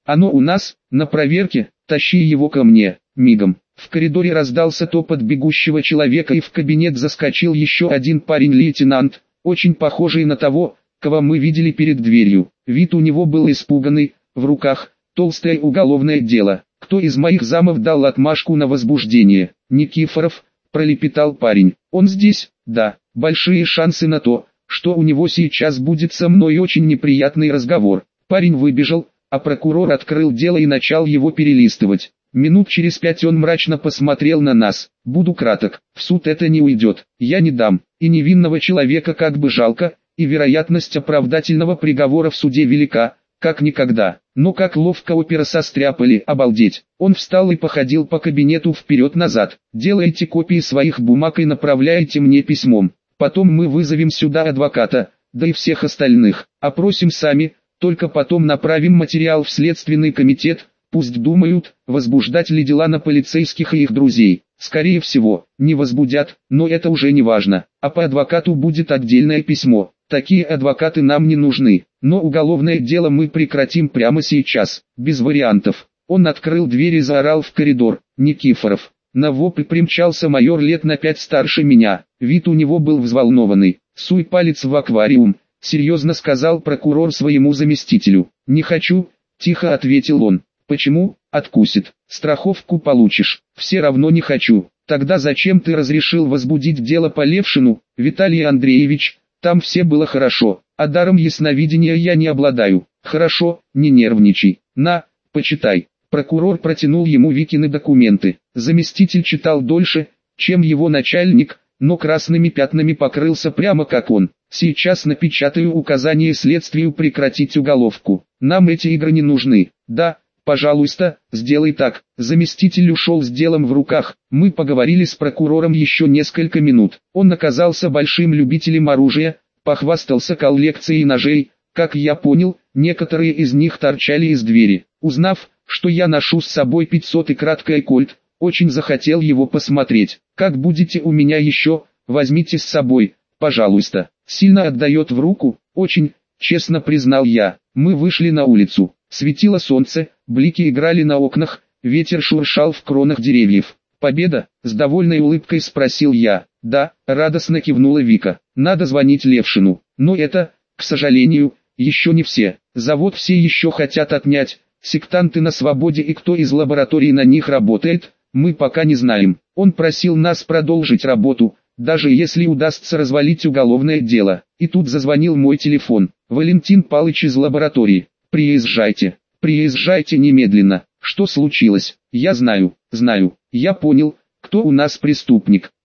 Оно у нас, на проверке, тащи его ко мне, мигом. В коридоре раздался топот бегущего человека, и в кабинет заскочил еще один парень-лейтенант, очень похожий на того, кого мы видели перед дверью. Вид у него был испуганный, в руках толстое уголовное дело. Кто из моих замов дал отмашку на возбуждение? Никифоров, пролепетал парень. Он здесь? Да. Большие шансы на то, что у него сейчас будет со мной очень неприятный разговор. Парень выбежал, а прокурор открыл дело и начал его перелистывать. Минут через пять он мрачно посмотрел на нас. Буду краток, в суд это не уйдет, я не дам, и невинного человека как бы жалко, и вероятность оправдательного приговора в суде велика, как никогда. Но как ловко опера состряпали, обалдеть. Он встал и походил по кабинету вперед-назад. Делайте копии своих бумаг и направляйте мне письмом. Потом мы вызовем сюда адвоката, да и всех остальных. Опросим сами, только потом направим материал в следственный комитет. Пусть думают, возбуждать ли дела на полицейских и их друзей. Скорее всего, не возбудят, но это уже не важно. А по адвокату будет отдельное письмо. Такие адвокаты нам не нужны. Но уголовное дело мы прекратим прямо сейчас, без вариантов. Он открыл дверь и заорал в коридор. Никифоров. На вопль примчался майор лет на пять старше меня. Вид у него был взволнованный. Суй палец в аквариум, серьезно сказал прокурор своему заместителю. Не хочу, тихо ответил он. Почему? Откусит. Страховку получишь. Все равно не хочу. Тогда зачем ты разрешил возбудить дело по Левшину, Виталий Андреевич? Там все было хорошо, а даром ясновидения я не обладаю. Хорошо, не нервничай. На, почитай. Прокурор протянул ему Викины документы. Заместитель читал дольше, чем его начальник, но красными пятнами покрылся прямо как он. Сейчас напечатаю указание следствию прекратить уголовку. Нам эти игры не нужны. Да, пожалуйста, сделай так. Заместитель ушел с делом в руках. Мы поговорили с прокурором еще несколько минут. Он оказался большим любителем оружия, похвастался коллекцией ножей. Как я понял, некоторые из них торчали из двери. Узнав, что я ношу с собой пятьсот и краткое кольт, очень захотел его посмотреть. Как будете у меня еще, возьмите с собой, пожалуйста. Сильно отдает в руку, очень, честно признал я. Мы вышли на улицу. Светило солнце, блики играли на окнах, ветер шуршал в кронах деревьев. «Победа?» — с довольной улыбкой спросил я. «Да», — радостно кивнула Вика. «Надо звонить Левшину. Но это, к сожалению, еще не все. Завод все еще хотят отнять. Сектанты на свободе, и кто из лабораторий на них работает, мы пока не знаем. Он просил нас продолжить работу, даже если удастся развалить уголовное дело». И тут зазвонил мой телефон. «Валентин Палыч из лаборатории. Приезжайте, приезжайте немедленно». «Что случилось?» «Я знаю, знаю, я понял, кто у нас преступник.